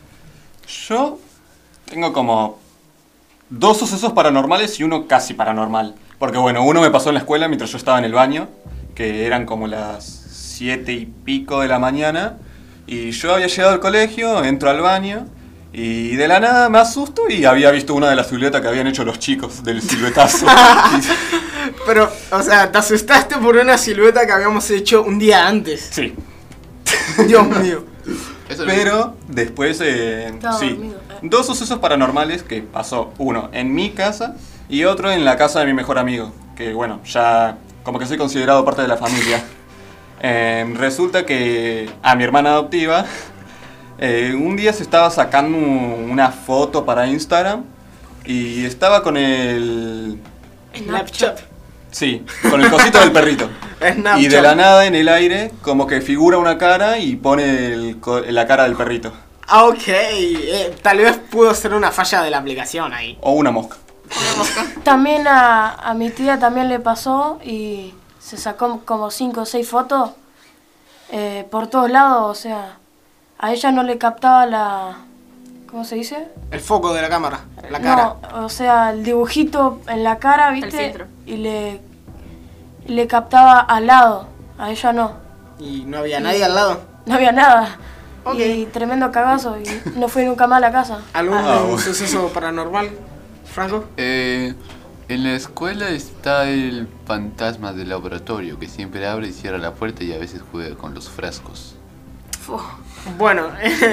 Yo tengo como 2 sucesos paranormales y uno casi paranormal. Porque bueno, uno me pasó en la escuela mientras yo estaba en el baño, que eran como las 7 y pico de la mañana. Y yo había llegado al colegio, entro al baño y de la nada me asusto y había visto una de las siluetas que habían hecho los chicos del siluetazo. Pero, o sea, te asustaste por una silueta que habíamos hecho un día antes. Sí. Dios mío. Pero después, Estaba sí, dormido. 2 sucesos paranormales que pasó. Uno en mi casa y otro en la casa de mi mejor amigo. Que bueno, ya como que soy considerado parte de la familia. Resulta que a mi hermana adoptiva un día se estaba sacando una foto para Instagram y estaba con el... Snapchat. Sí, con el cosito del perrito. Snapchat. Y de la nada en el aire como que figura una cara y pone la cara del perrito. Ah, ok. Tal vez pudo ser una falla de la aplicación ahí. O una mosca. También a mi tía también le pasó y se sacó como 5 o 6 fotos por todos lados, o sea, a ella no le captaba la... ¿Cómo se dice? El foco de la cámara, la cara. No, o sea, el dibujito en la cara, ¿viste? El filtro. Y le captaba al lado, a ella no. Y no había nadie al lado. No había nada. Ok. Y tremendo cagazo y no fui nunca más a la casa. ¿Algún suceso paranormal, Franco? En la escuela está el fantasma del laboratorio que siempre abre y cierra la puerta y a veces juega con los frascos. Bueno,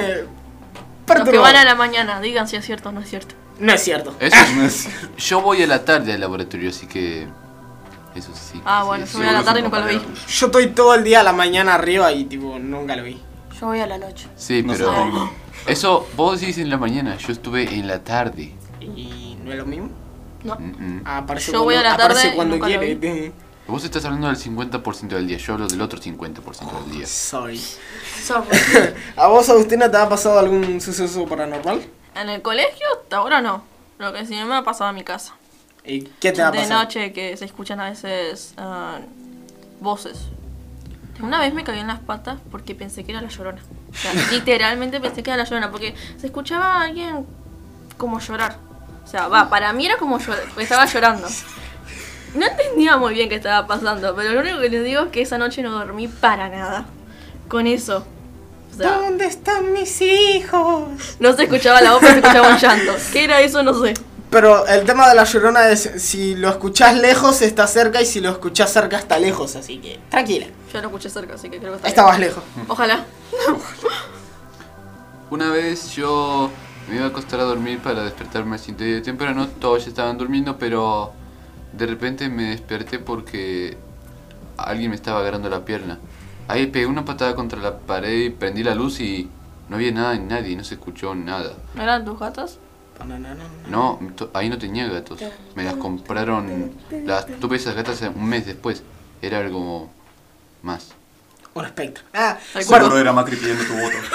Los que van a la mañana, digan si es cierto o no es cierto. no es cierto. Eso yo voy a la tarde al laboratorio, así que eso sí. Ah, bueno, yo voy a la tarde y nunca lo vi. Yo estoy todo el día a la mañana arriba y tipo nunca lo vi. Yo voy a la noche. Sí, No pero sé. eso vos decís en la mañana, yo estuve en la tarde. ¿Y no es lo mismo? No. Aparece Yo voy a la tarde y cuando nunca lo quiere. Vos estás hablando del 50% del día, yo hablo del otro 50% del día. Sorry. Sorry. ¿A vos, Agustina, te ha pasado algún suceso paranormal? En el colegio, hasta ahora no. Lo que sí me ha pasado a mi casa. ¿Y qué te ha De pasado? noche que se escuchan a veces voces. Una vez me caí en las patas porque pensé que era la Llorona. O sea, literalmente pensé que era la Llorona porque se escuchaba a alguien como llorar. O sea, para mí era como estaba llorando. No entendía muy bien qué estaba pasando, pero lo único que les digo es que esa noche no dormí para nada. Con eso. O sea, ¿Dónde están mis hijos? no se escuchaba la voz, pero se escuchaba un llanto. ¿Qué era eso? No sé. Pero el tema de la Llorona es si lo escuchás lejos está cerca y si lo escuchás cerca está lejos, así que tranquila. Yo lo escuché cerca, así que creo que está Estabas bien. lejos. Ojalá. Una vez yo me iba a acostar a dormir para despertarme así de temprano, todos ya estaban durmiendo, pero de repente me desperté porque alguien me estaba agarrando la pierna. Ahí pegué una patada contra la pared y prendí la luz y no había nada ni nadie, no se escuchó nada. ¿No eran tus gatos? No, ahí no tenía gatos. Me las compraron, tuve esas gatas un mes después. Era algo más. Un espectro. Seguro era Macri pidiendo tu voto.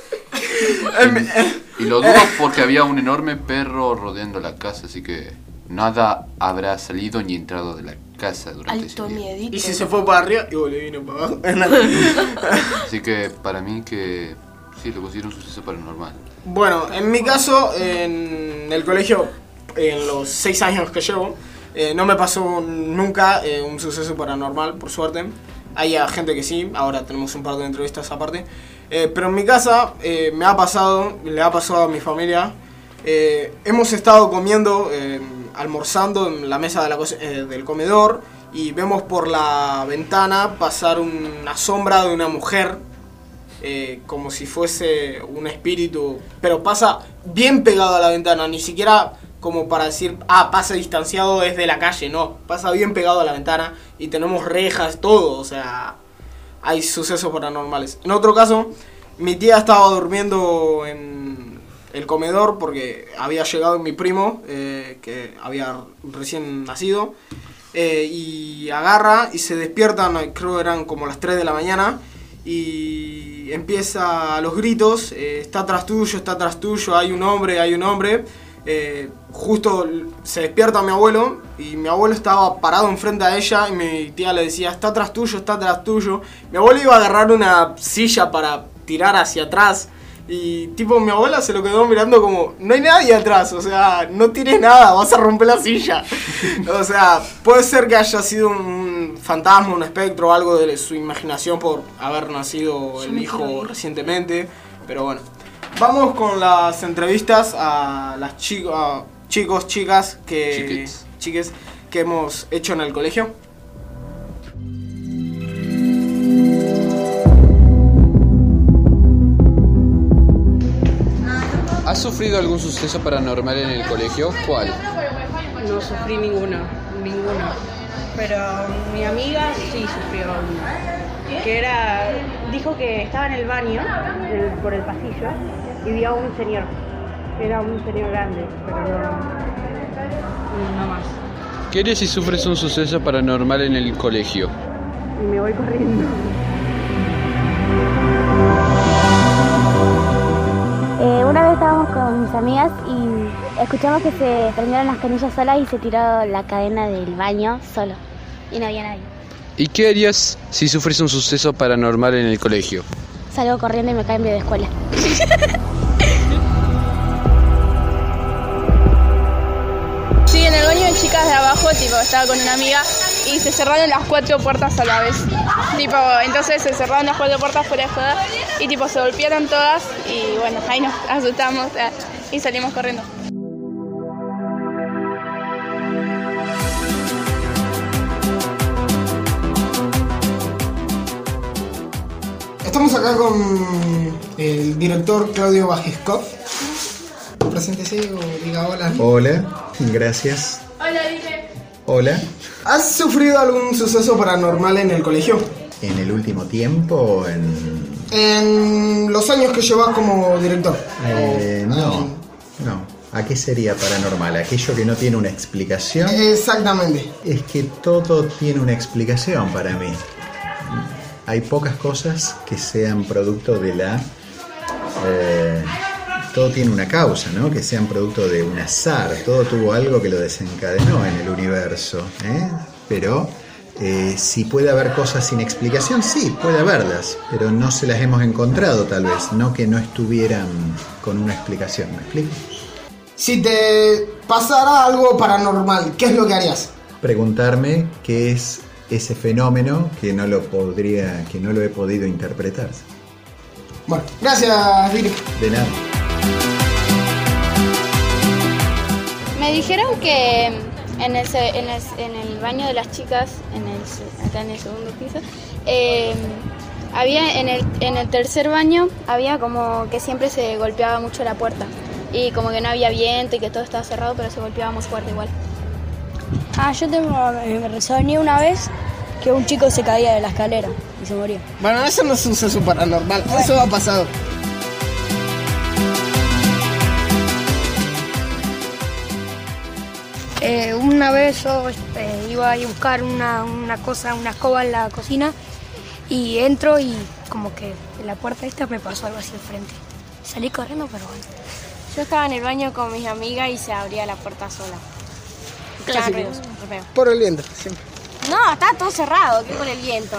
Y lo dudo porque había un enorme perro rodeando la casa, así que nada habrá salido ni entrado de la casa durante Alto ese día. miedito. Y si se fue para arriba, y le vino para abajo. Así que para mí que sí, lo considero un suceso paranormal. Bueno, en mi caso, en el colegio, en los 6 años que llevo, no me pasó nunca un suceso paranormal, por suerte. Hay gente que sí, ahora tenemos un par de entrevistas aparte. Pero en mi casa me ha pasado, le ha pasado a mi familia. Hemos estado comiendo, almorzando en la mesa de del comedor y vemos por la ventana pasar una sombra de una mujer, como si fuese un espíritu, pero pasa bien pegado a la ventana, ni siquiera como para decir, pasa distanciado desde la calle, no, pasa bien pegado a la ventana y tenemos rejas, todo, o sea, hay sucesos paranormales. En otro caso, mi tía estaba durmiendo en el comedor porque había llegado mi primo, que había recién nacido, y agarra y se despiertan, creo que eran como las 3 de la mañana, y empieza a los gritos, está atrás tuyo, hay un hombre. Justo se despierta mi abuelo y mi abuelo estaba parado enfrente a ella y mi tía le decía, está atrás tuyo. Mi abuelo iba a agarrar una silla para tirar hacia atrás y tipo mi abuela se lo quedó mirando como, no hay nadie atrás, o sea, no tires nada, vas a romper la silla. O sea, puede ser que haya sido un fantasma, un espectro o algo de su imaginación por haber nacido el hijo recientemente, pero bueno. Vamos con las entrevistas a las chicos, chicas chiques que hemos hecho en el colegio. ¿Has sufrido algún suceso paranormal en el colegio? ¿Cuál? No sufrí ninguna. Pero mi amiga sí sufrió una. Que dijo que estaba en el baño, por el pasillo, y vio a un señor. Era un señor grande, pero no más. ¿Qué harías si sufres un suceso paranormal en el colegio? Y me voy corriendo. Una vez estábamos con mis amigas y escuchamos que se prendieron las canillas solas y se tiró la cadena del baño solo. Y no había nadie. ¿Y qué harías si sufres un suceso paranormal en el colegio? Salgo corriendo y me cambio de escuela. Sí, en el baño de chicas de abajo, estaba con una amiga y se cerraron las 4 puertas a la vez. Entonces se cerraron las 4 puertas fuera de joda y se golpearon todas y bueno, ahí nos asustamos y salimos corriendo. Estamos acá con el director Claudio Bajeskov. Preséntese o diga hola. Hola, gracias. Hola, dije. Hola. ¿Has sufrido algún suceso paranormal en el colegio? ¿En el último tiempo? En los años que llevas como director. No. ¿A qué sería paranormal? ¿Aquello que no tiene una explicación? Exactamente. Es que todo tiene una explicación para mí. Hay pocas cosas que sean producto de la... todo tiene una causa, ¿no? Que sean producto de un azar. Todo tuvo algo que lo desencadenó en el universo, ¿eh? Pero si puede haber cosas sin explicación, sí, puede haberlas. Pero no se las hemos encontrado, tal vez. No que no estuvieran con una explicación. ¿Me explico? Si te pasara algo paranormal, ¿qué es lo que harías? Preguntarme qué es ese fenómeno que no lo he podido interpretar. Bueno, gracias, Viri. De nada. Me dijeron que en el baño de las chicas, acá en el segundo piso, había en el tercer baño había como que siempre se golpeaba mucho la puerta y como que no había viento y que todo estaba cerrado, pero se golpeaba muy fuerte igual. Yo soñé una vez que un chico se caía de la escalera y se moría. Bueno, eso no es un suceso paranormal, eso ha pasado. Una vez yo iba a buscar una escoba en la cocina y entro y como que en la puerta esta me pasó algo así enfrente. Salí corriendo, pero bueno. Yo estaba en el baño con mis amigas y se abría la puerta sola. Escuchaban ruidos, re feo. Por el viento, siempre. No, está todo cerrado, ¿qué por el viento?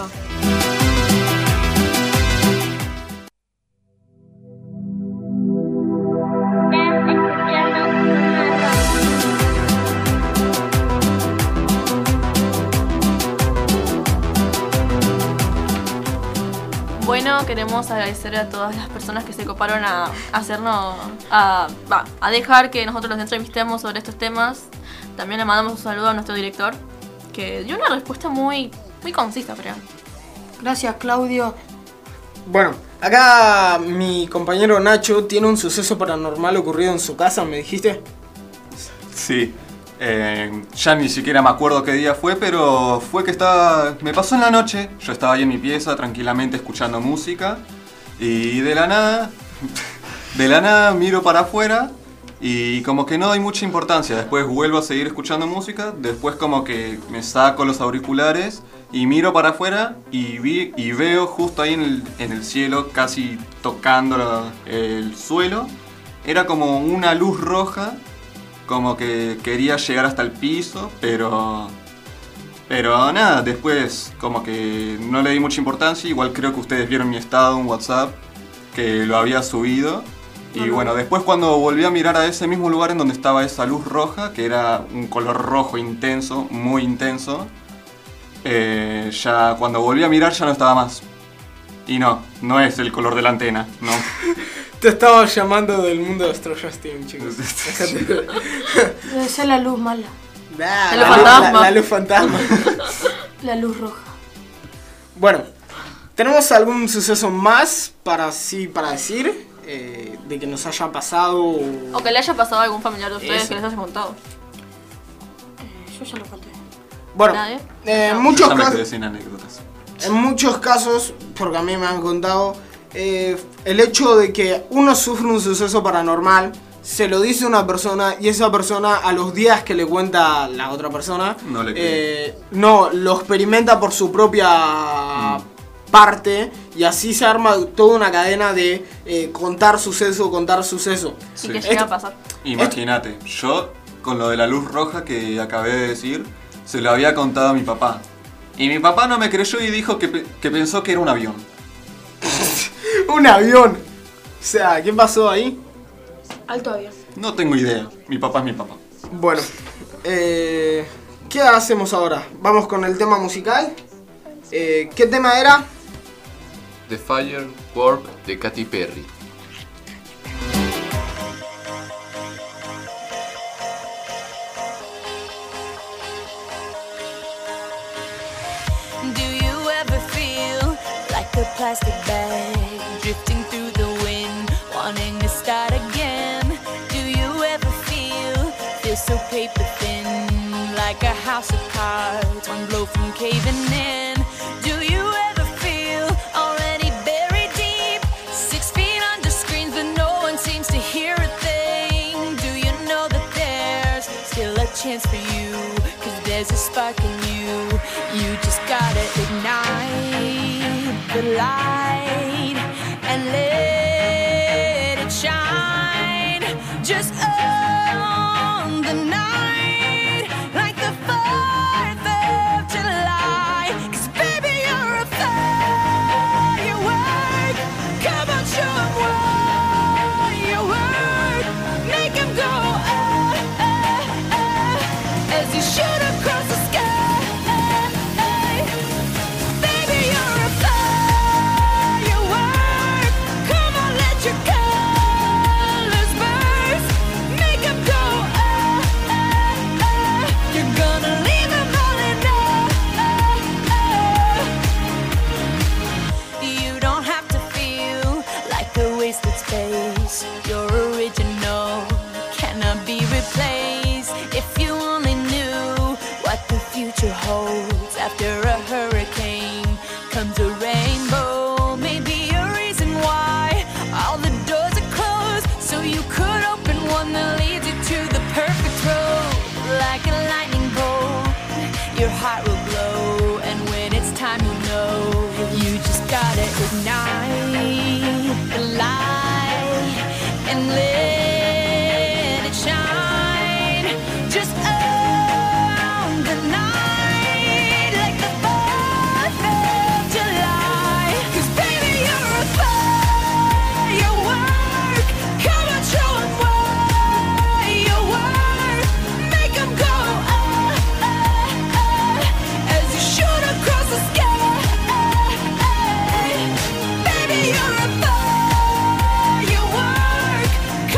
Bueno, queremos agradecer a todas las personas que se coparon a dejar que nosotros los entrevistemos sobre estos temas. También le mandamos un saludo a nuestro director, que dio una respuesta muy concisa, creo. Gracias, Claudio. Bueno, acá mi compañero Nacho tiene un suceso paranormal ocurrido en su casa, ¿me dijiste? Sí. Ya ni siquiera me acuerdo qué día fue, pero fue que me pasó en la noche. Yo estaba ahí en mi pieza tranquilamente escuchando música y de la nada miro para afuera Y como que no doy mucha importancia, después vuelvo a seguir escuchando música, después como que me saco los auriculares y miro para afuera y veo justo ahí en el cielo, casi tocando el suelo, era como una luz roja, como que quería llegar hasta el piso, pero nada, después como que no le di mucha importancia, igual creo que ustedes vieron mi estado en WhatsApp, que lo había subido. Y bueno, después cuando volví a mirar a ese mismo lugar en donde estaba esa luz roja, que era un color rojo intenso, muy intenso, ya cuando volví a mirar ya no estaba más. Y no es el color de la antena, no. Te estaba llamando del mundo de Stranger Things, chicos. Debe ser la luz mala. La luz fantasma. La luz roja. Bueno, ¿tenemos algún suceso más para decir? De que nos haya pasado o que le haya pasado a algún familiar de ustedes que les haya contado. Yo ya lo conté. Bueno, en muchos Ya me casos, quedé sin anécdotas. en muchos casos, porque a mí me han contado, el hecho de que uno sufre un suceso paranormal, se lo dice una persona y esa persona a los días que le cuenta la otra persona, No le cree. no, lo experimenta por su propia parte y así se arma toda una cadena de contar suceso. Sí, que llega a pasar. Imagínate, yo con lo de la luz roja que acabé de decir, se lo había contado a mi papá. Y mi papá no me creyó y dijo que pensó que era un avión. Un avión. O sea, ¿qué pasó ahí? Alto avión. No tengo idea, mi papá es mi papá. Bueno, ¿qué hacemos ahora? Vamos con el tema musical. ¿Qué tema era? The Firework de Katy Perry. Do you ever feel like a plastic bag drifting through the wind, wanting to start again? Do you ever feel so paper thin, like a house of cards, one blow from caving in? Do you ever feel already buried deep, 6 feet under screens but no one seems to hear a thing? Do you know that there's still a chance for you, 'cause there's a spark in you? You just gotta ignite the light and let it shine. Just own the night like the 4th of July. 'Cause baby, you're a firework. Come on, show 'em what you work. Make 'em go as you shoot across the sky. Baby, you're a firework. Come on, let your colors burst. Make 'em go You're gonna leave 'em all in You don't have to feel like a wasted space. You're original, cannot be replaced. If you only knew what the future holds. After a hurricane comes a rainbow. Maybe a reason why all the doors are closed, so you could open one that leads you to the perfect road. Like a lightning bolt, your heart will glow, and when it's time, you know you just gotta ignite the light and let it shine. Just own the night like the 4th of July. 'Cause baby, you're a firework. Come on, show 'em what you work. Make 'em go as you shoot across the sky. Baby, you're a firework.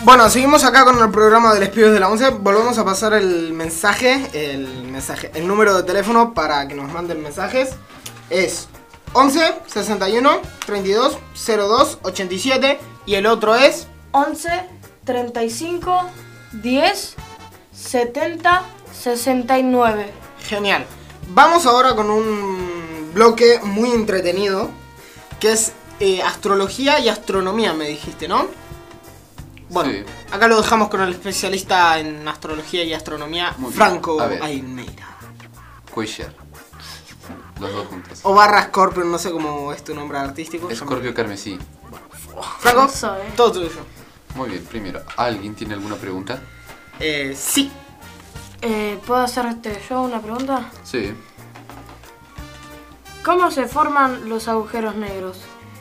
Bueno, seguimos acá con el programa de Les Pibes de la 11. Volvemos a pasar el número de teléfono para que nos manden mensajes. Es 11 61 32 02 87 y el otro es 11 35 10 70 69. Genial. Vamos ahora con un bloque muy entretenido que es astrología y astronomía, me dijiste, ¿no? Bueno, sí. Acá lo dejamos con el especialista en astrología y astronomía, Franco Almeida. Cuellar. Los dos juntos. O barra Scorpio, no sé cómo es tu nombre artístico. Scorpio Carmesí. Franco, todo tuyo. Muy bien, primero, ¿alguien tiene alguna pregunta? Sí. ¿Puedo hacer yo una pregunta? Sí. ¿Cómo se forman los agujeros negros?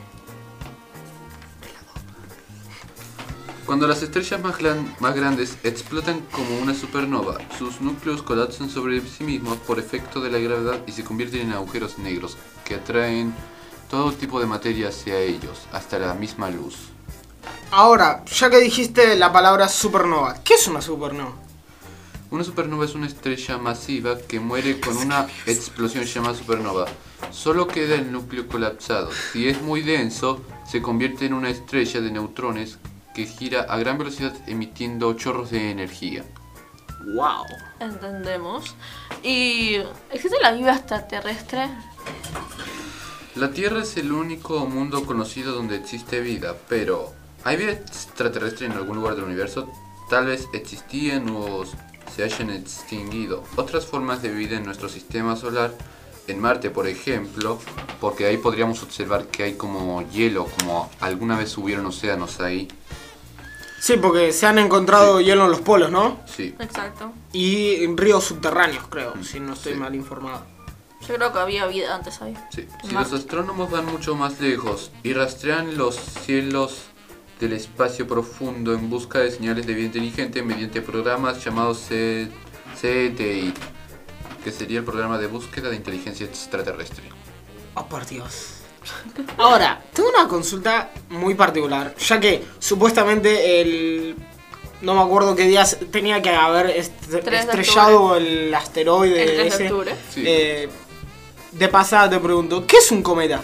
Cuando las estrellas más grandes explotan como una supernova, sus núcleos colapsan sobre sí mismos por efecto de la gravedad y se convierten en agujeros negros que atraen todo tipo de materia hacia ellos, hasta la misma luz. Ahora, ya que dijiste la palabra supernova, ¿qué es una supernova? Una supernova es una estrella masiva que muere con una explosión llamada supernova. Solo queda el núcleo colapsado. Si es muy denso, se convierte en una estrella de neutrones que gira a gran velocidad emitiendo chorros de energía. ¡Wow! Entendemos. ¿Y existe la vida extraterrestre? La Tierra es el único mundo conocido donde existe vida, pero ¿hay vida extraterrestre en algún lugar del universo? Tal vez existían o se hayan extinguido otras formas de vida en nuestro sistema solar, en Marte por ejemplo, porque ahí podríamos observar que hay como hielo, como alguna vez hubieron océanos ahí. Sí, porque se han encontrado hielo en los polos, ¿no? Sí. Exacto. Y en ríos subterráneos, creo, si no estoy mal informado. Yo creo que había vida antes ahí. Sí. Si los astrónomos van mucho más lejos y rastrean los cielos del espacio profundo en busca de señales de vida inteligente mediante programas llamados CTI, que sería el programa de búsqueda de inteligencia extraterrestre. Oh, por Dios. Ahora, tengo una consulta muy particular, ya que supuestamente no me acuerdo qué días tenía que haber estrellado el asteroide el 3 de ese. octubre. Sí. De pasada te pregunto, ¿qué es un cometa?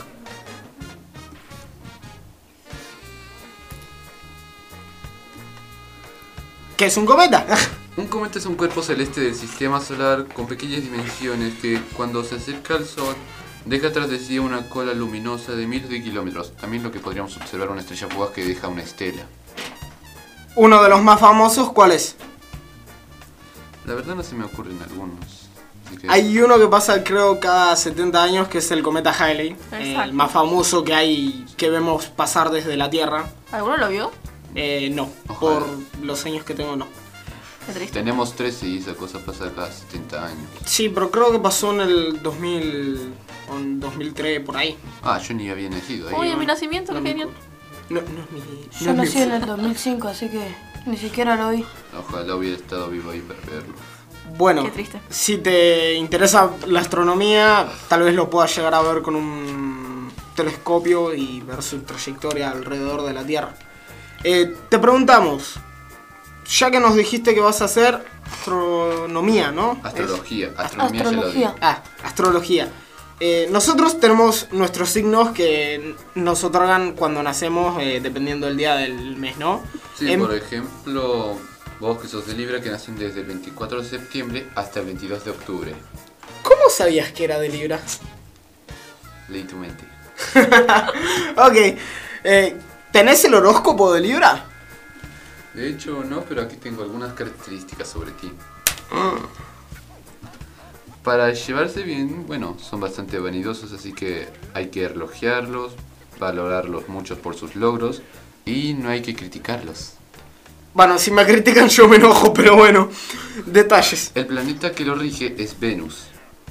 ¿Qué es un cometa? Un cometa es un cuerpo celeste del sistema solar con pequeñas dimensiones que cuando se acerca al Sol deja tras de sí una cola luminosa de miles de kilómetros. También lo que podríamos observar una estrella fugaz que deja una estela. Uno de los más famosos, ¿cuál es? La verdad no se me ocurren algunos. Hay uno que pasa creo cada 70 años que es el cometa Halley. El más famoso que hay, que vemos pasar desde la Tierra. ¿Alguno lo vio? No, ojalá. Por los años que tengo no. Qué triste. Tenemos 13 y esa cosa pasa cada 70 años. Sí, pero creo que pasó en el 2000 o en 2003 por ahí. Ah, yo ni había nacido ahí. Oye, mi nacimiento, qué genial. No es mi... Yo nací en el 2005, así que ni siquiera lo vi. Ojalá hubiera estado vivo ahí para verlo. Bueno, Qué triste. si te interesa la astronomía, tal vez lo puedas llegar a ver con un telescopio y ver su trayectoria alrededor de la Tierra. Te preguntamos, ya que nos dijiste que vas a hacer astronomía, ¿no? Astrología, astronomía ya lo Astrología. dije. Astrología. Nosotros tenemos nuestros signos que nos otorgan cuando nacemos, dependiendo del día del mes, ¿no? Sí, por ejemplo, vos que sos de Libra, que nacen desde el 24 de septiembre hasta el 22 de octubre. ¿Cómo sabías que era de Libra? Leí tu mente. Ok. ¿Tenés el horóscopo de Libra? De hecho, no, pero aquí tengo algunas características sobre ti. Para llevarse bien, bueno, son bastante vanidosos, así que hay que elogiarlos, valorarlos mucho por sus logros y no hay que criticarlos. Bueno, si me critican yo me enojo, pero bueno, detalles. El planeta que lo rige es Venus.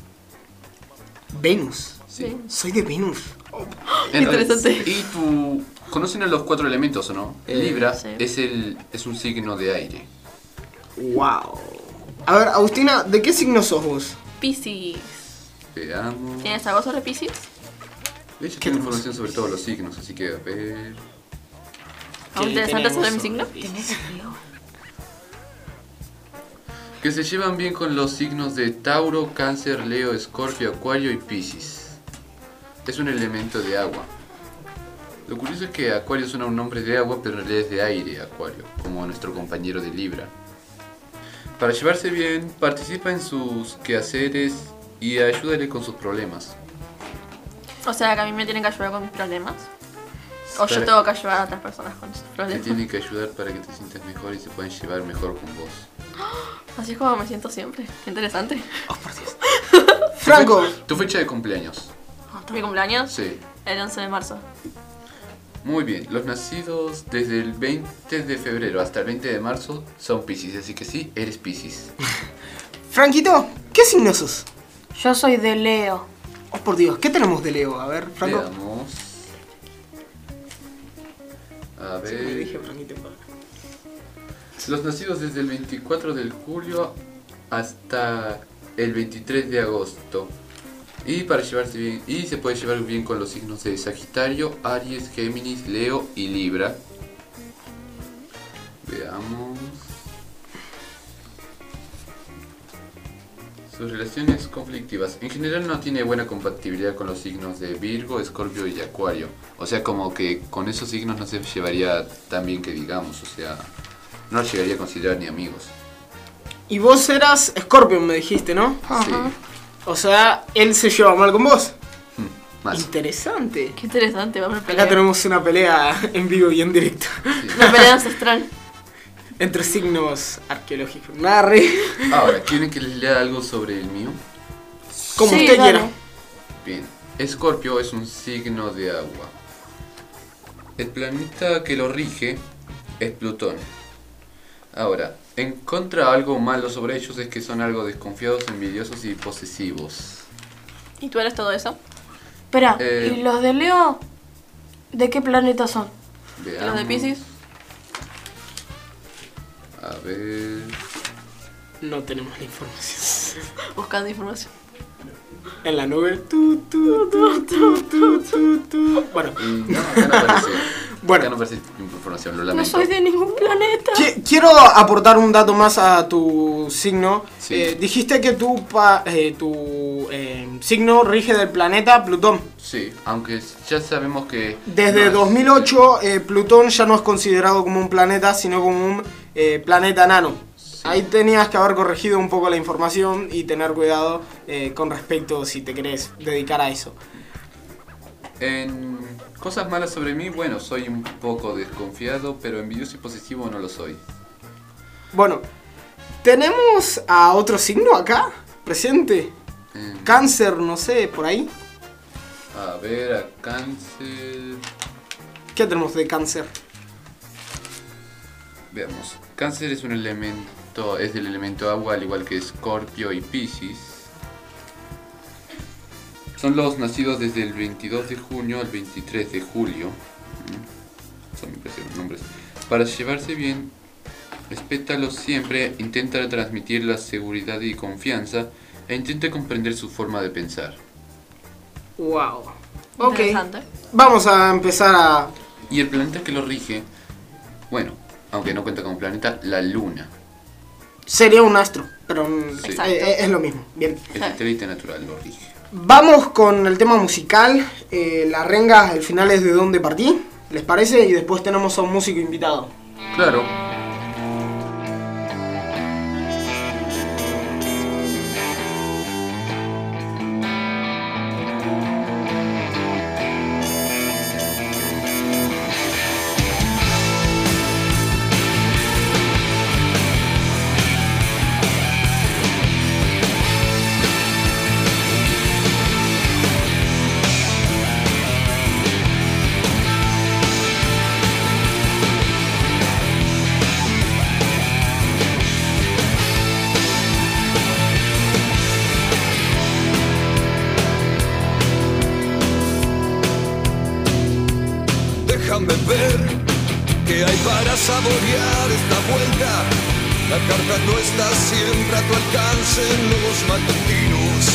¿Venus? Sí. Soy de Venus. Interesante. ¿Y tú conocen a los 4 elementos o no? Libra sí. es un signo de aire. Wow. A ver, Agustina, ¿de qué signo sos vos? Piscis. Veamos. ¿Tienes algo sobre Piscis? De hecho, tengo información sobre todos los signos, así que a ver. ¿Algo interesante sobre mi signo? Que se llevan bien con los signos de Tauro, Cáncer, Leo, Escorpio, Acuario y Piscis. Es un elemento de agua. Lo curioso es que Acuario suena un nombre de agua, pero en realidad es de aire, Acuario, como nuestro compañero de Libra. Para llevarse bien, participa en sus quehaceres y ayúdale con sus problemas. O sea, que a mí me tienen que ayudar con mis problemas. O yo tengo que ayudar a otras personas con sus Te problemas. tienen que ayudar para que te sientas mejor y se puedan llevar mejor con vos. Así es como me siento siempre. Qué interesante. Franco. Tu fecha de cumpleaños. ¿Mi cumpleaños? Sí. El 11 de marzo. Muy bien, los nacidos desde el 20 de febrero hasta el 20 de marzo son Piscis, así que sí, eres Piscis. Franquito, ¿qué signo sos? Yo soy de Leo. Oh, por Dios, ¿qué tenemos de Leo? A ver, Franco. Veamos. A ver. Sí, me dije, Franquito. Los nacidos desde el 24 de julio hasta el 23 de agosto. Y para llevarse bien, y se puede llevar bien con los signos de Sagitario, Aries, Géminis, Leo y Libra. Veamos. Sus relaciones conflictivas. En general no tiene buena compatibilidad con los signos de Virgo, Escorpio y Acuario. O sea, como que con esos signos no se llevaría tan bien que digamos. O sea, no los llegaría a considerar ni amigos. Y vos eras Scorpio, me dijiste, ¿no? Sí. O sea, él se lleva mal con vos. Más. Interesante. Qué interesante, vamos a pelear. Acá tenemos una pelea en vivo y en directo. Una pelea ancestral. Entre signos arqueológicos. Narre. Ahora, ¿quieren que les lea algo sobre el mío? Como Sí, usted dale. quiera. Bien, Escorpio es un signo de agua. El planeta que lo rige es Plutón. Ahora, en contra algo malo sobre ellos es que son algo desconfiados, envidiosos y posesivos. ¿Y tú eres todo eso? Espera, ¿y los de Leo? ¿De qué planeta son? ¿Y los de Piscis? A ver. No tenemos la información. Buscando información. En la nube. Bueno. No, acá no aparece. Bueno. Acá no aparece información, lo No lamento. soy de ningún planeta. Quiero aportar un dato más a tu signo. Sí. Dijiste que tu signo rige del planeta Plutón. Sí, aunque ya sabemos que... Desde no es- 2008 Plutón ya no es considerado como un planeta, sino como un planeta nano. Ahí tenías que haber corregido un poco la información y tener cuidado con respecto si te querés dedicar a eso. En cosas malas sobre mí, bueno, soy un poco desconfiado, pero envidioso y posesivo no lo soy. Bueno, ¿tenemos a otro signo acá presente? Cáncer, no sé, por ahí. A ver, a Cáncer... ¿Qué tenemos de Cáncer? Veamos. Cáncer es un elemento, es del elemento agua, al igual que Escorpio y Piscis. Son los nacidos desde el 22 de junio al 23 de julio. Son me parecen los nombres. Para llevarse bien, respétalos siempre, intenta transmitir la seguridad y confianza e intenta comprender su forma de pensar. Wow. Ok. Interesante. Vamos a empezar a... Y el planeta que lo rige, bueno, aunque no cuenta como planeta, la luna. Sería un astro, pero Sí. es lo mismo. Bien. El satélite natural lo rige. Vamos con el tema musical. La renga, al final es de dónde partí, ¿les parece? Y después tenemos a un músico invitado. Claro. Déjame ver qué hay para saborear esta vuelta. La carta no está siempre a tu alcance en los matutinos.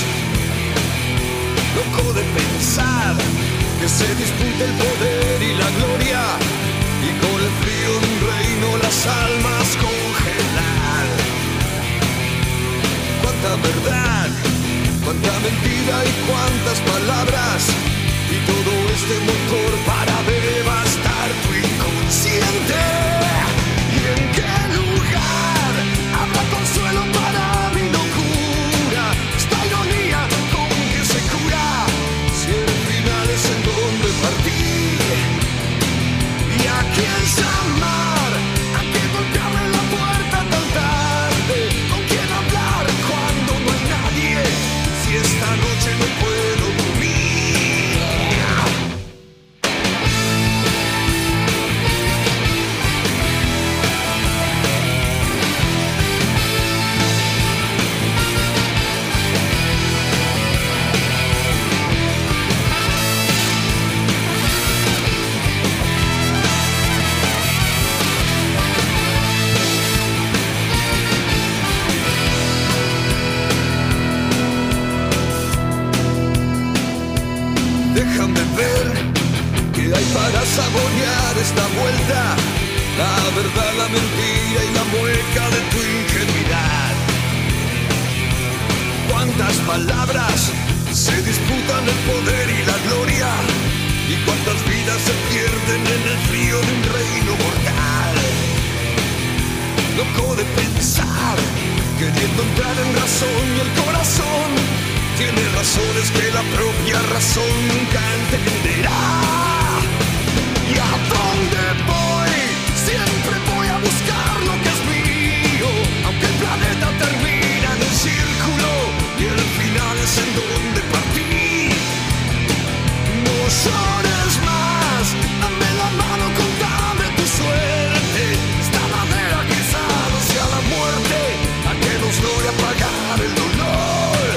Loco de pensar que se disputa el poder y la gloria, y con el frío frío de un reino las almas congelar. Cuánta verdad, cuánta mentira y cuántas palabras, y todo este motor para devastar tu inconsciente. ¿Y en qué lugar habrá consuelo para mi locura? Esta ironía con que se cura, si el final es en donde partir. ¿Y a quién llamar? ¿A qué golpearle la puerta tan tarde? ¿Con quién hablar cuando no hay nadie? Si esta noche no puedo dormir. Déjame ver qué hay para saborear esta vuelta, la verdad, la mentira y la mueca de tu ingenuidad. Cuántas palabras se disputan el poder y la gloria, y cuántas vidas se pierden en el frío de un reino mortal. Loco de pensar, queriendo entrar en razón, y el corazón tiene razones que la propia razón nunca entenderá. ¿Y a dónde voy? Siempre voy a buscar lo que es mío, aunque el planeta termina en un círculo y el final es en donde partí. No llores más, dame la mano, contame tu suerte. Esta manera quizá no sea la muerte, a que nos logre apagar el dolor.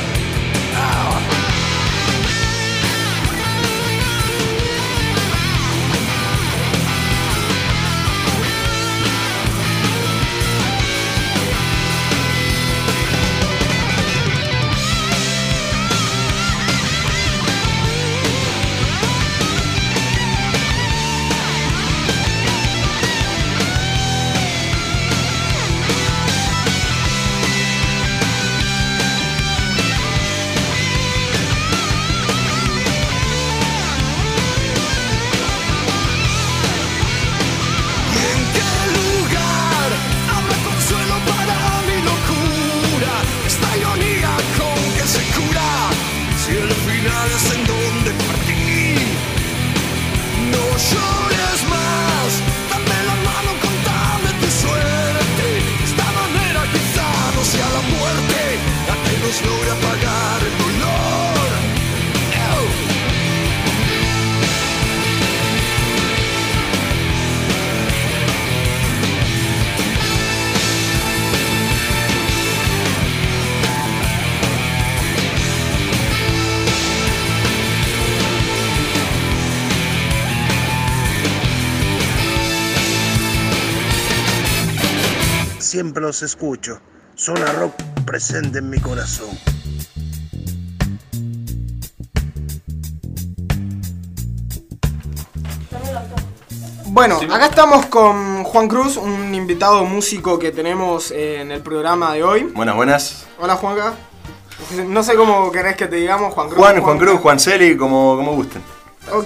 Siempre los escucho. Zona Rock presente en mi corazón. Bueno, acá estamos con Juan Cruz, un invitado músico que tenemos en el programa de hoy. Buenas, buenas. Hola, Juanca. No sé cómo querés que te digamos, Juan Cruz. Juan Cruz, Juan Celi, como gusten. Ok.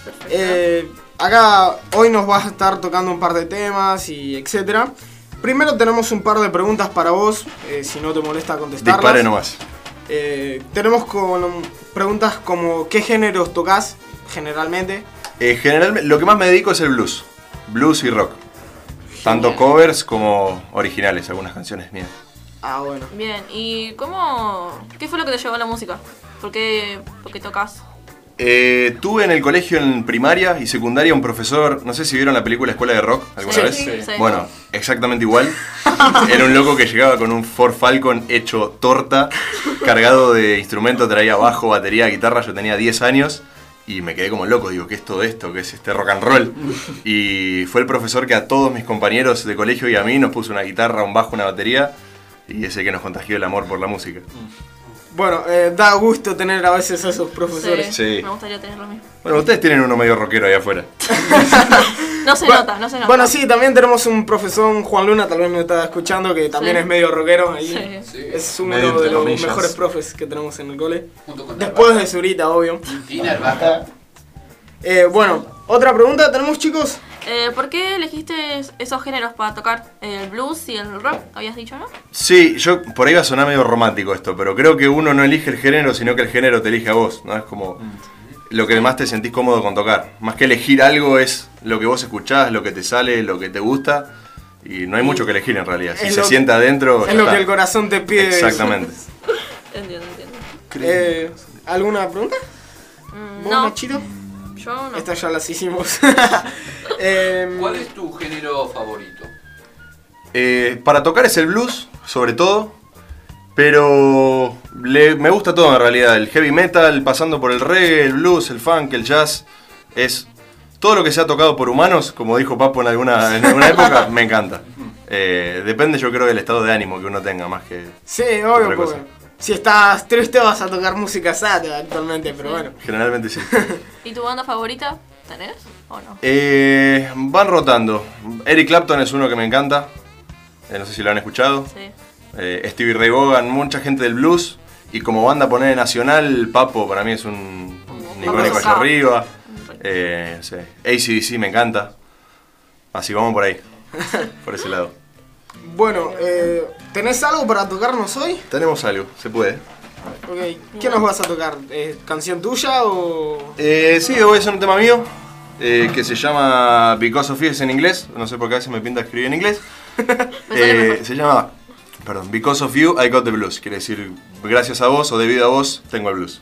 Acá hoy nos vas a estar tocando un par de temas y etcétera. Primero tenemos un par de preguntas para vos, si no te molesta contestarlas. Dispare nomás. Tenemos preguntas como ¿qué géneros tocas generalmente? Generalmente lo que más me dedico es el blues. Blues y rock. Genial. Tanto covers como originales, algunas canciones mías. Ah, bueno. Bien, ¿y qué fue lo que te llevó a la música? ¿Por qué tocas? Tuve en el colegio en primaria y secundaria un profesor, no sé si vieron la película Escuela de Rock alguna vez. Sí. Bueno, exactamente igual. Era un loco que llegaba con un Ford Falcon hecho torta, cargado de instrumentos, traía bajo, batería, guitarra. Yo tenía 10 años y me quedé como loco. Digo, ¿qué es todo esto? ¿Qué es este rock and roll? Y fue el profesor que a todos mis compañeros de colegio y a mí nos puso una guitarra, un bajo, una batería, y ese que nos contagió el amor por la música. Bueno, da gusto tener a veces a esos profesores. Sí. Me gustaría tenerlo a mí. Bueno, ustedes tienen uno medio rockero ahí afuera. No se nota, no se nota. Bueno, sí, también tenemos un profesor, Juan Luna, tal vez nos está escuchando, que también Sí. es medio rockero ahí. Sí. Es uno Medio de entre los comillas. mejores profes que tenemos en el cole. con Después de Zurita, obvio. Y Narvaja. Bueno, otra pregunta tenemos, chicos. ¿Por qué elegiste esos géneros para tocar? El blues y el rock, habías dicho, ¿no? Sí, yo por ahí va a sonar medio romántico esto, pero creo que uno no elige el género, sino que el género te elige a vos, ¿no? Es como lo que más te sentís cómodo con tocar. Más que elegir algo es lo que vos escuchás, lo que te sale, lo que te gusta, y no hay mucho que elegir en realidad. Si Es se lo- sienta adentro, Es ya lo está. que el corazón te pide. Exactamente. Entiendo. ¿Alguna pregunta? ¿Vos, no. Nachito? Yo no. Estas ya las hicimos. ¿Cuál es tu género favorito? Para tocar es el blues, sobre todo, pero me gusta todo en realidad. El heavy metal, pasando por el reggae, el blues, el funk, el jazz. Es todo lo que se ha tocado por humanos, como dijo Papo en alguna época, me encanta. Depende, yo creo, del estado de ánimo que uno tenga, más que Sí, otra obvio, cosa. porque si estás triste vas a tocar música sad actualmente, pero bueno. Generalmente sí. ¿Y tu banda favorita tenés o no? Van rotando. Eric Clapton es uno que me encanta. No sé si lo han escuchado. Sí. Stevie Ray Vaughan, mucha gente del blues. Y como banda poner nacional, Papo para mí es un icónico allá arriba. Sí. AC/DC me encanta. Así vamos por ahí. Por ese lado. Bueno, ¿tenés algo para tocarnos hoy? Tenemos algo, se puede. Ok, ¿qué nos vas a tocar? ¿Canción tuya o...? Sí, voy a hacer un tema mío. Que se llama Because of You, es en inglés. No sé por qué a veces me pinta escribir en inglés. Se llama, Because of You, I got the blues. Quiere decir, gracias a vos o debido a vos, tengo el blues.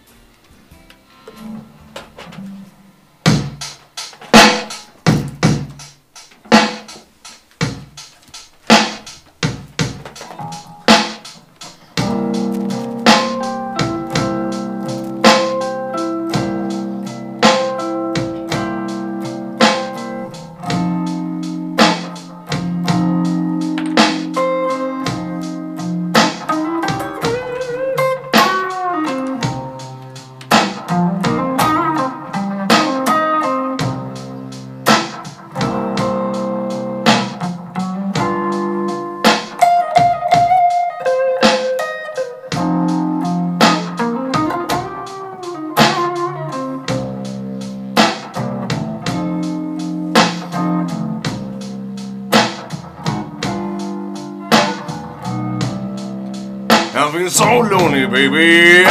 I've been so lonely, baby,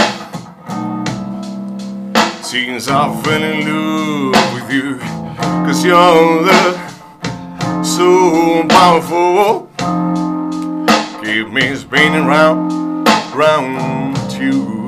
since I fell in love with you. 'Cause your love so powerful, keep me spinning round, round you.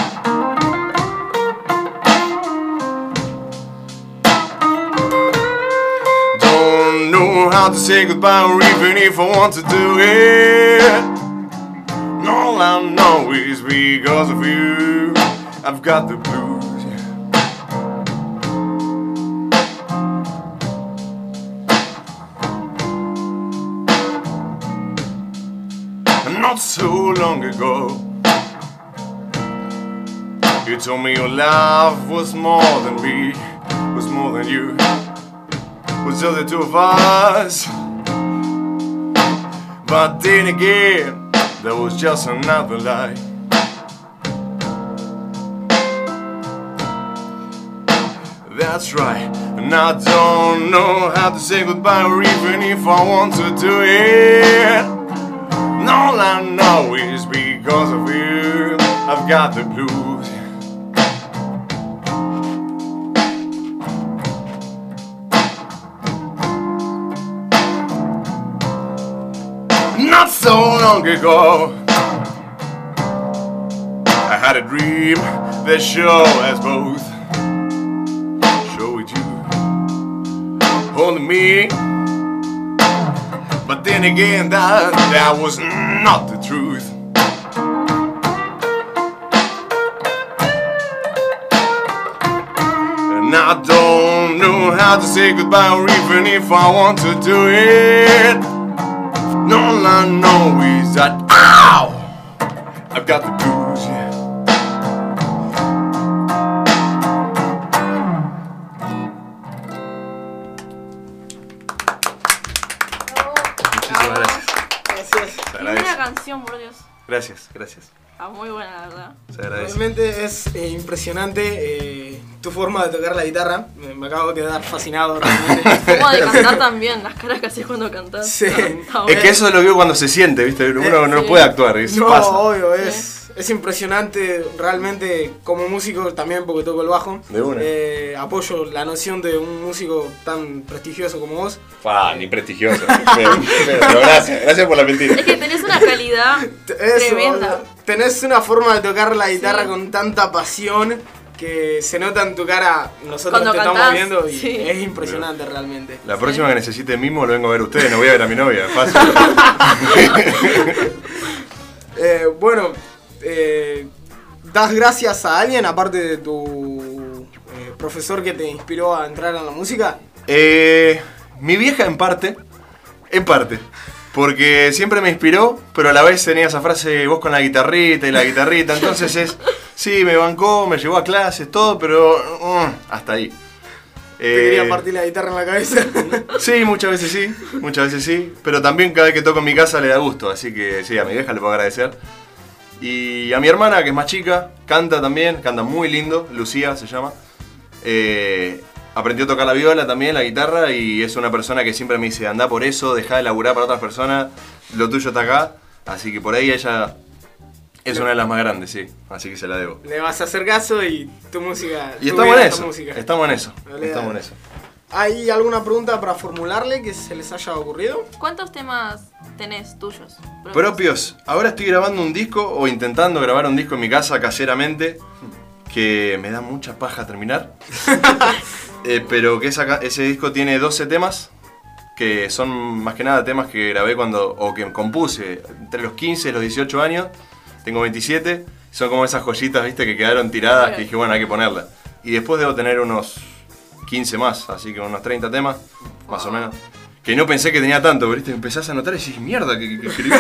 Don't know how to say goodbye or even if I want to do it. All I know is because of you, I've got the blues. Not so long ago, you told me your love was more than me, was more than you, was just the two of us. But then again, that was just another lie. That's right, and I don't know how to say goodbye or even if I want to do it. And all I know is because of you, I've got the blues. Not so long ago, I had a dream that sure as both sure with you holding me. But then again, that was not the truth. And I don't know how to say goodbye or even if I want to do it. All I know is that, ow, I've got the blues, yeah. Se Qué agradece. buena canción, por Dios. Gracias, gracias. Ah, muy buena, la verdad. Se agradece. Realmente es impresionante tu forma de tocar la guitarra. Me acabo de quedar fascinado realmente. Forma de cantar también, las caras que haces cuando cantás. Sí. Es que eso lo veo cuando se siente, ¿viste? Uno no puede actuar, No, pasa. obvio, es impresionante realmente como músico también porque toco el bajo. De una. Apoyo la noción de un músico tan prestigioso como vos. Ni prestigioso. Pero gracias por la mentira. Es que tenés una calidad tremenda. Tenés una forma de tocar la guitarra con tanta pasión que se nota en tu cara. Nosotros Cuando te cantás, estamos viendo y sí. es impresionante realmente. La próxima que necesite mimo lo vengo a ver a ustedes, no voy a ver a mi novia, fácil. Bueno, ¿das gracias a alguien aparte de tu profesor que te inspiró a entrar en la música? Mi vieja en parte, porque siempre me inspiró, pero a la vez tenía esa frase, vos con la guitarrita, entonces sí, me bancó, me llevó a clases, todo, pero hasta ahí. ¿Te quería partir la guitarra en la cabeza? Sí, muchas veces sí, pero también cada vez que toco en mi casa le da gusto, así que sí, a mi vieja le puedo agradecer. Y a mi hermana, que es más chica, canta también, canta muy lindo, Lucía se llama. Aprendió a tocar la viola también, la guitarra, y es una persona que siempre me dice, andá por eso, dejá de laburar para otras personas, lo tuyo está acá. Así que por ahí ella es una de las más grandes, sí, así que se la debo. Le vas a hacer caso y tu música. Y tu estamos vida en es tu eso, música. estamos en eso, Olvidate. estamos en eso. ¿Hay alguna pregunta para formularle que se les haya ocurrido? ¿Cuántos temas tenés tuyos? Propios, ahora estoy grabando un disco o intentando grabar un disco en mi casa caseramente, que me da mucha paja terminar. Pero que ese disco tiene 12 temas, que son más que nada temas que grabé o que compuse entre los 15 y los 18 años. Tengo 27, son como esas joyitas, viste, que quedaron tiradas, que dije, bueno, hay que ponerlas. Y después debo tener unos 15 más, así que unos 30 temas, más o menos. Que no pensé que tenía tanto, ¿viste? Empezás a notar y decís, mierda, que escribí.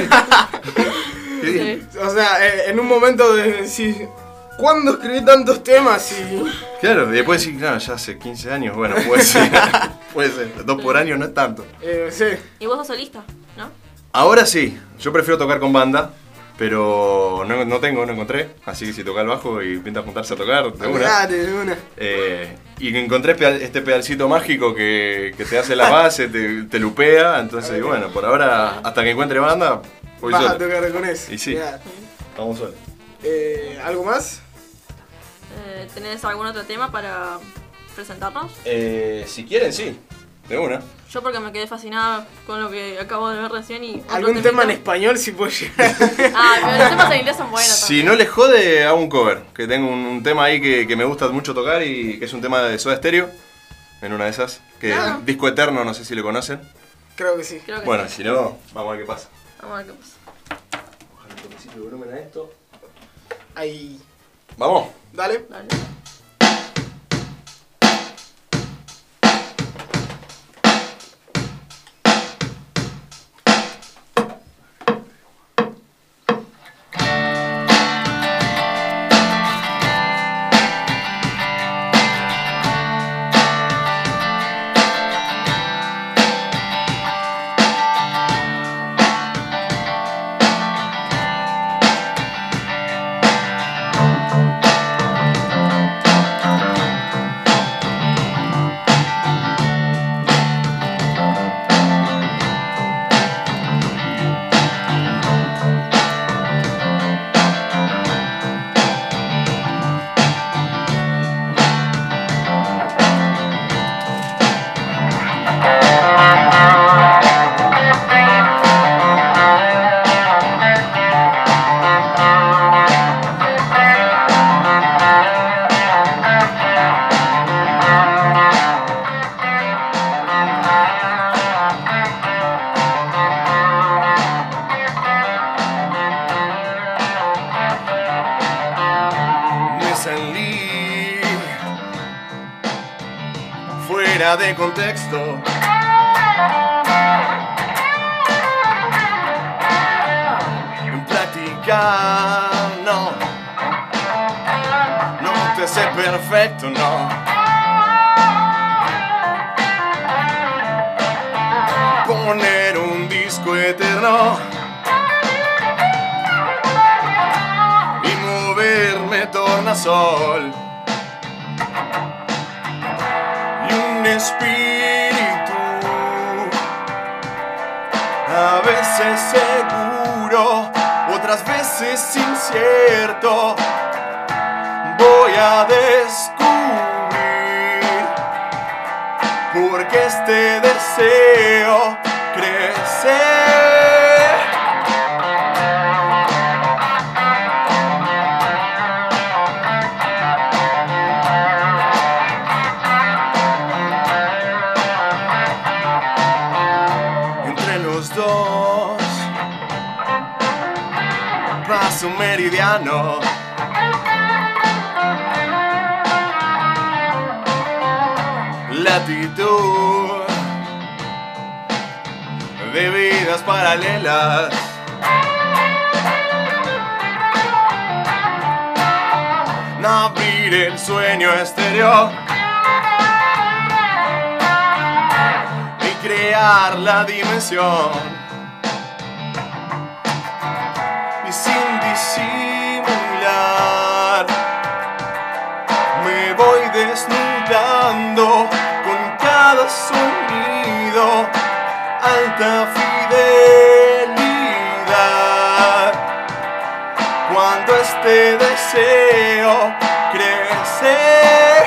O sea, en un momento de decir, ¿cuándo escribí tantos temas? Y... Claro, y después decís, claro, ya hace 15 años, bueno, puede ser, 2 por año no es tanto. Sí. Y vos sos solista, ¿no? Ahora sí, yo prefiero tocar con banda, pero no encontré, así que si toca el bajo y pinta juntarse a tocar, de una. Y encontré este pedalcito mágico que te hace la base, te lupea, entonces bueno, por ahora, hasta que encuentre banda, voy Vas solo. a tocar con eso. Y sí, Ya. vamos solos. ¿Algo más? ¿Tenés algún otro tema para presentarnos? Si quieren, sí, de una. Yo porque me quedé fascinada con lo que acabo de ver recién y... otro ¿Algún temita. tema en español si puede llegar? Pero los temas en inglés son buenos Si también. no les jode, hago un cover, que tengo un tema ahí que me gusta mucho tocar y que es un tema de Soda Stereo, en una de esas, que Ah. Disco Eterno, no sé si lo conocen. Creo que sí. Bueno, si no, vamos a ver qué pasa. Vamos a ver qué pasa. Bajar un toquecito de volumen a esto. Ahí. Vamos. Dale. Me salí fuera de contexto. En práctica, no te sé perfecto, no. Poner un disco eterno tornasol y un espíritu, a veces seguro, otras veces incierto. Voy a descubrir por qué este deseo crece. Entre los dos pasa un meridiano. Latitud de vidas paralelas. Abrir el sueño exterior y crear la dimensión. Y sin disimular me voy desnudando con cada sonido, alta fidelidad. Cuando este deseo crece.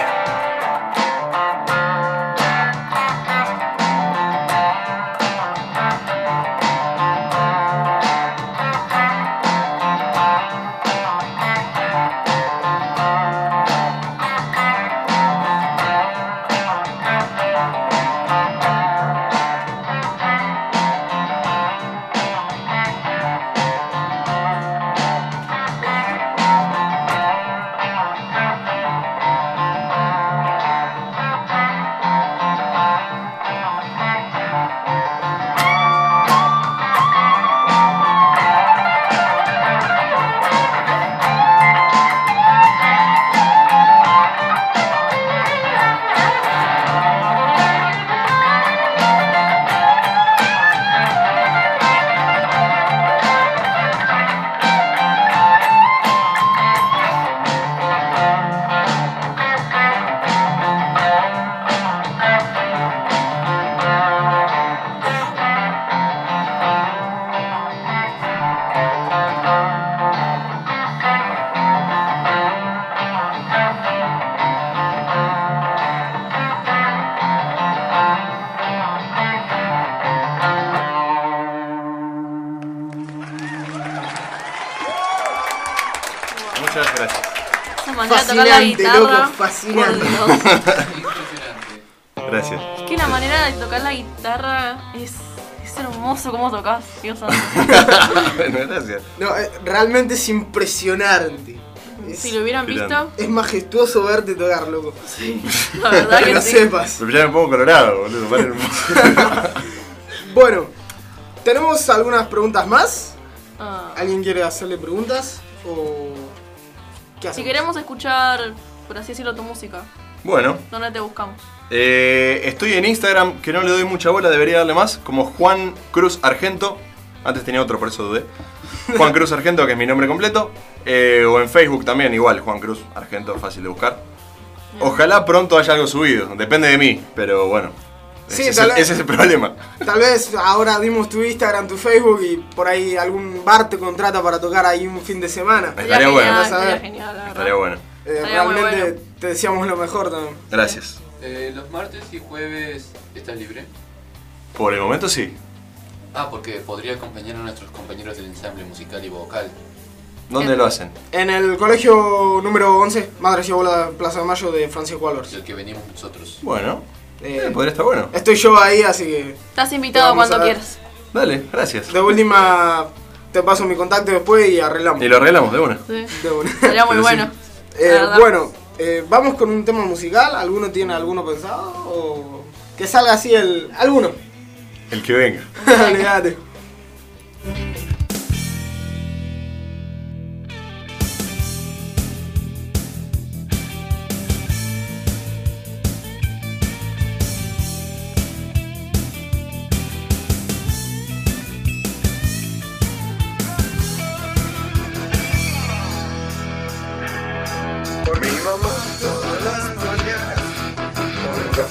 Muchas gracias. Esa manera de tocar la guitarra. Loco, fascinante. Gracias. Es que la manera de tocar la guitarra es hermoso cómo tocas, Dios santo. Bueno, gracias. No, realmente es impresionante. Si lo hubieran visto. Es majestuoso verte tocar, loco. Sí, la verdad que lo sí. sepas. Pero ya me pongo colorado, boludo. Bueno, tenemos algunas preguntas más. Ah. ¿Alguien quiere hacerle preguntas? ¿O qué Si hacemos? queremos escuchar, por así decirlo, tu música, Bueno, ¿dónde te buscamos? estoy en Instagram, que no le doy mucha bola, debería darle más, como Juan Cruz Argento. Antes tenía otro, por eso dudé. Juan Cruz Argento, que es mi nombre completo. O en Facebook también, igual, Juan Cruz Argento, fácil de buscar. Ojalá pronto haya algo subido, depende de mí, pero bueno. Sí, ese es el problema. Tal vez ahora dimos tu Instagram, tu Facebook y por ahí algún bar te contrata para tocar ahí un fin de semana. Estaría bueno. Estaría genial, la verdad. Estaría bueno. Estaría muy Realmente bueno. te deseamos lo mejor también. Gracias. Los martes y jueves, ¿estás libre? Por el momento sí. Ah, porque podría acompañar a nuestros compañeros del ensamble musical y vocal. ¿Dónde lo hacen? En el colegio número 11, Madre Cibola, Plaza de Mayo de Francisco Álvarez. Del que venimos nosotros. Bueno, podría estar bueno. Estoy yo ahí, así que... Estás invitado Vamos cuando a ver. quieras. Dale, gracias. De última, te paso mi contacto después y arreglamos. Y lo arreglamos de una. Sí. De una. Sería muy Pero sí. bueno. la verdad. Bueno, vamos con un tema musical. ¿Alguno tiene alguno pensado? O que salga así alguno. El que venga. Olvídate.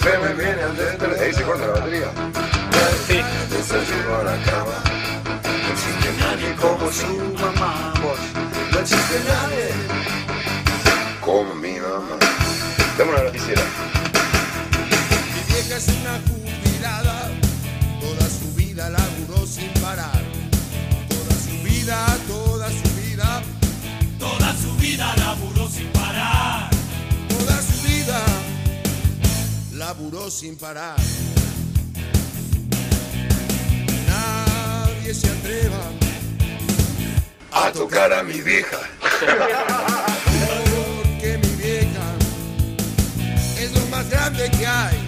se me viene adentro. Ahí se corta la batería. Sí. Desayuno a la cama. No existe nadie como su mamá. No existe nadie como mi mamá. Dame una lapicera. Mi vieja es una jubilada, toda su vida laburó sin parar. Toda su vida laburó sin parar. Toda su vida laburó sin parar. Nadie se atreva A tocar a mi vieja. porque mi vieja es lo más grande que hay.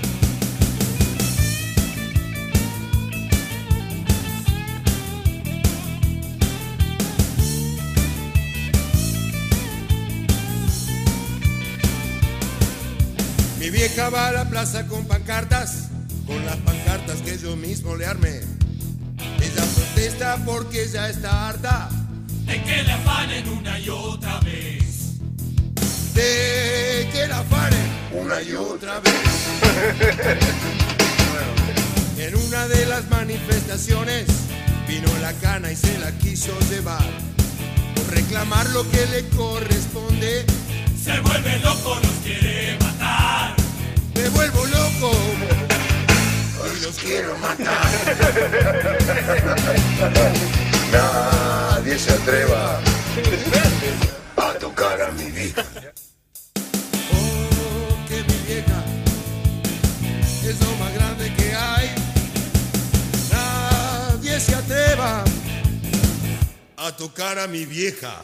Mi vieja va a la plaza con pancartas, con las pancartas que yo mismo le armé. Ella protesta porque ya está harta de que le afanen una y otra vez. De que la afanen una y otra vez. En una de las manifestaciones vino la cana y se la quiso llevar. Por reclamar lo que le corresponde, se vuelve loco, los quiere matar. Me vuelvo loco y los quiero matar. Nadie se atreva a tocar a mi vieja. Que mi vieja es lo más grande que hay. Nadie se atreva a tocar a mi vieja.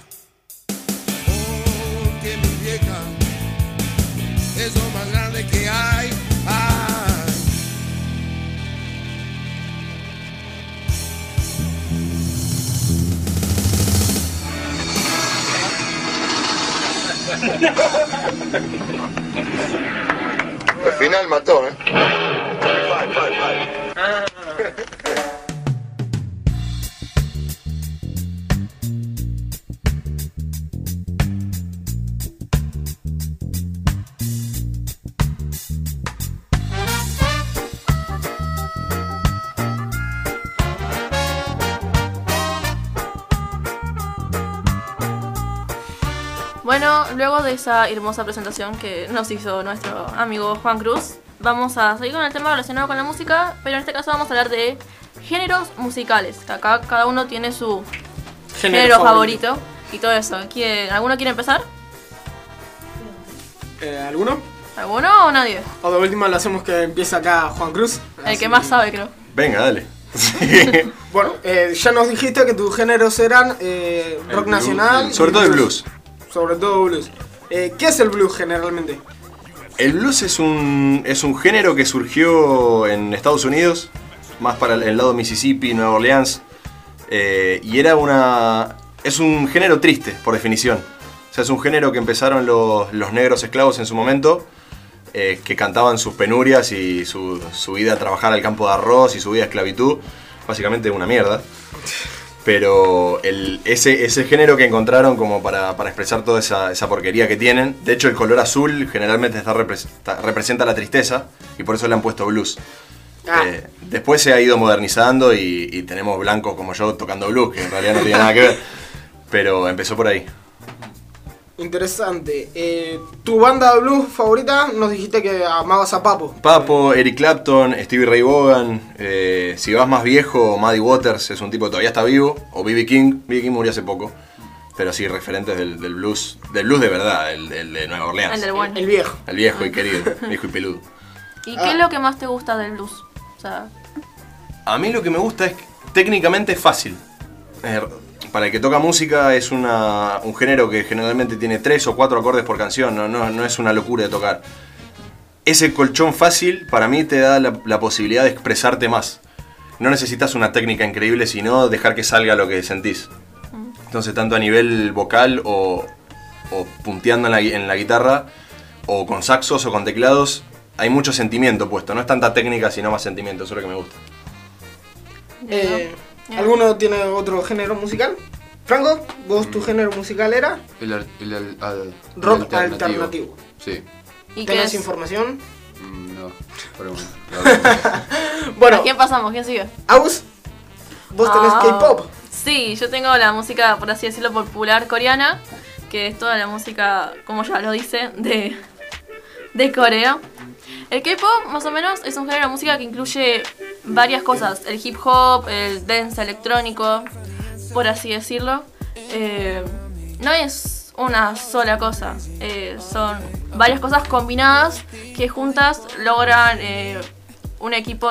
Que mi vieja es lo más grande que hay. Al final mató, ¿eh? Bueno, luego de esa hermosa presentación que nos hizo nuestro amigo Juan Cruz, vamos a seguir con el tema relacionado con la música, pero en este caso vamos a hablar de géneros musicales, que acá cada uno tiene su género favorito y todo eso. ¿Alguno quiere empezar? ¿Alguno? ¿Alguno o nadie? O de última lo hacemos que empiece acá Juan Cruz. El que más sabe, creo. Venga, dale. Bueno, ya nos dijiste que tus géneros eran rock blues, nacional. sobre todo el blues. Sobre todo blues. ¿Qué es el blues generalmente? El blues es un género que surgió en Estados Unidos, más para el lado Mississippi, Nueva Orleans, y es un género triste, por definición. O sea, es un género que empezaron los negros esclavos en su momento, que cantaban sus penurias y su vida a trabajar al campo de arroz y su vida de esclavitud, básicamente una mierda. Pero ese género que encontraron como para expresar toda esa porquería que tienen. De hecho, el color azul generalmente representa la tristeza y por eso le han puesto blues. Después se ha ido modernizando y tenemos blancos como yo tocando blues, que en realidad no tiene nada que ver. Pero empezó por ahí. Interesante. ¿Tu banda de blues favorita? Nos dijiste que amabas a Papo. Papo, Eric Clapton, Stevie Ray Vaughan. Si vas más viejo, Muddy Waters es un tipo que todavía está vivo. O B.B. King. B.B. King murió hace poco. Pero sí, referentes del blues. Del blues de verdad, el de Nueva Orleans. El del bueno. El viejo. El viejo y querido, viejo y peludo. ¿Y qué es lo que más te gusta del blues? O sea, a mí lo que me gusta es que técnicamente es fácil. Para el que toca música es un género que generalmente tiene 3 o 4 acordes por canción, no es una locura de tocar. Ese colchón fácil para mí te da la posibilidad de expresarte más. No necesitas una técnica increíble, sino dejar que salga lo que sentís. Entonces, tanto a nivel vocal o punteando en la guitarra, o con saxos o con teclados, hay mucho sentimiento puesto. No es tanta técnica, sino más sentimiento, eso es lo que me gusta. ¿Alguno tiene otro género musical? Franco, ¿vos tu género musical era? El Rock alternativo. Sí. ¿Y ¿Tenés información? No, pero bueno. Bueno, ¿A quién pasamos? ¿Quién sigue? Aus, vos tenés K-pop. Sí, yo tengo la música, por así decirlo, popular coreana, que es toda la música, como ya lo dice, de Corea. El K-pop, más o menos, es un género de música que incluye varias cosas. El hip hop, el dance electrónico, por así decirlo. No es una sola cosa, son varias cosas combinadas que juntas logran un equipo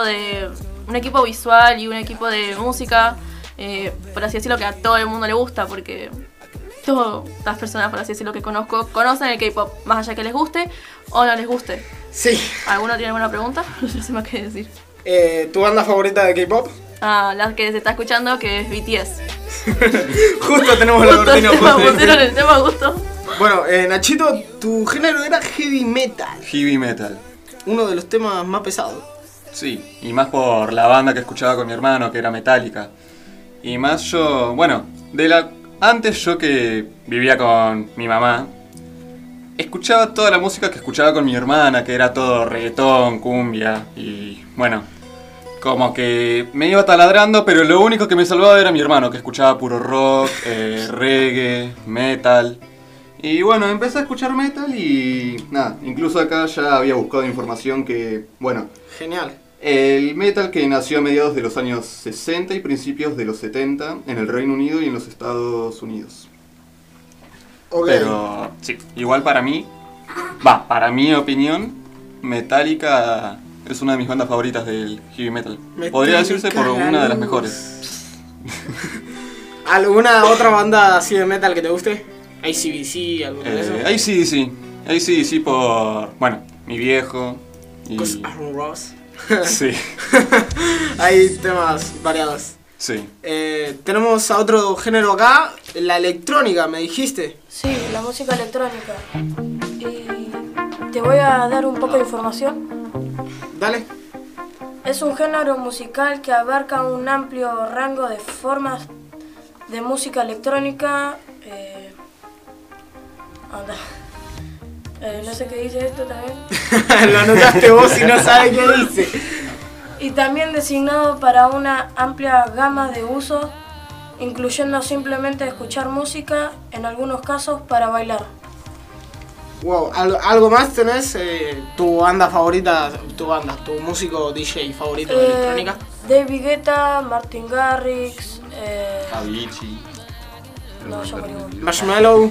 visual y un equipo de música, por así decirlo, que a todo el mundo le gusta, porque todas las personas, por así decirlo, que conozco, conocen el K-pop, más allá que les guste o no les guste. Sí. ¿Alguno tiene alguna pregunta? No sé más qué decir. ¿Tu banda favorita de K-pop? La que se está escuchando, que es BTS. Justo tenemos la cortina puesta. Pusieron el tema justo. Bueno, Nachito, tu género era heavy metal. Heavy metal. Uno de los temas más pesados. Sí, y más por la banda que escuchaba con mi hermano, que era Metallica. Y más yo, bueno, antes yo que vivía con mi mamá, escuchaba toda la música que escuchaba con mi hermana, que era todo reggaetón, cumbia, y bueno, como que me iba taladrando, pero lo único que me salvaba era mi hermano, que escuchaba puro rock, reggae, metal. Y bueno, empecé a escuchar metal y nada, incluso acá ya había buscado información que, bueno... Genial. El metal que nació a mediados de los años 60 y principios de los 70 en el Reino Unido y en los Estados Unidos. Okay. Pero sí, igual para mí, para mi opinión, Metallica es una de mis bandas favoritas del heavy metal. Podría decirse por una de las mejores. ¿Alguna otra banda así de metal que te guste? AC/DC, alguna de esas. AC/DC por, bueno, mi viejo. Y... Aaron Ross. Sí. Hay temas variados. Sí. Tenemos a otro género acá, la electrónica, me dijiste. Sí, la música electrónica. Y te voy a dar un poco de información. Dale. Es un género musical que abarca un amplio rango de formas de música electrónica. No sé qué dice esto también. Lo anotaste vos y no sabes qué dice. Y también designado para una amplia gama de usos, incluyendo simplemente escuchar música, en algunos casos para bailar. Wow, ¿algo más tenés? ¿Tu banda favorita, tu músico DJ favorito de electrónica? David Guetta, Martin Garrix, Avicii. No, yo Marshmello.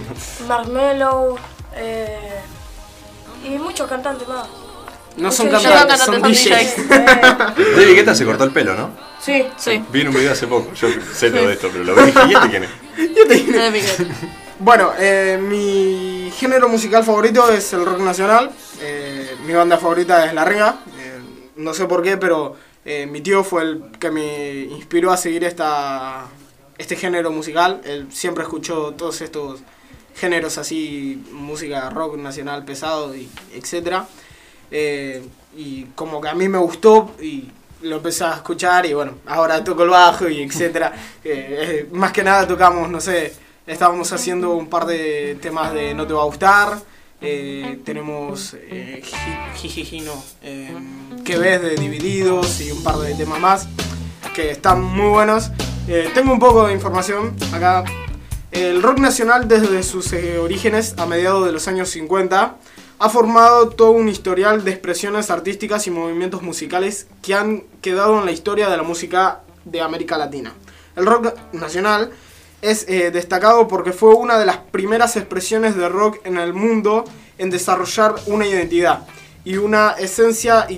Y muchos cantantes más. No son cantantes, son DJs. David Guetta se cortó el pelo, ¿no? Sí. Vi en un video hace poco, yo sé todo esto, pero lo vi y ¿este quién es? Bueno, mi género musical favorito es el rock nacional. Mi banda favorita es La Renga. No sé por qué, pero mi tío fue el que me inspiró a seguir este género musical. Él siempre escuchó todos estos géneros así, música rock nacional pesado y etcétera. Y como que a mí me gustó y lo empecé a escuchar y bueno, ahora toco el bajo y etcétera. Más que nada tocamos, no sé, estábamos haciendo un par de temas de No Te Va a Gustar. Tenemos Jijiji no, ¿Qué ves? De Divididos y un par de temas más que están muy buenos. Tengo un poco de información acá. El rock nacional desde sus orígenes a mediados de los años 50 ha formado todo un historial de expresiones artísticas y movimientos musicales que han quedado en la historia de la música de América Latina. El rock nacional es destacado porque fue una de las primeras expresiones de rock en el mundo en desarrollar una identidad y una esencia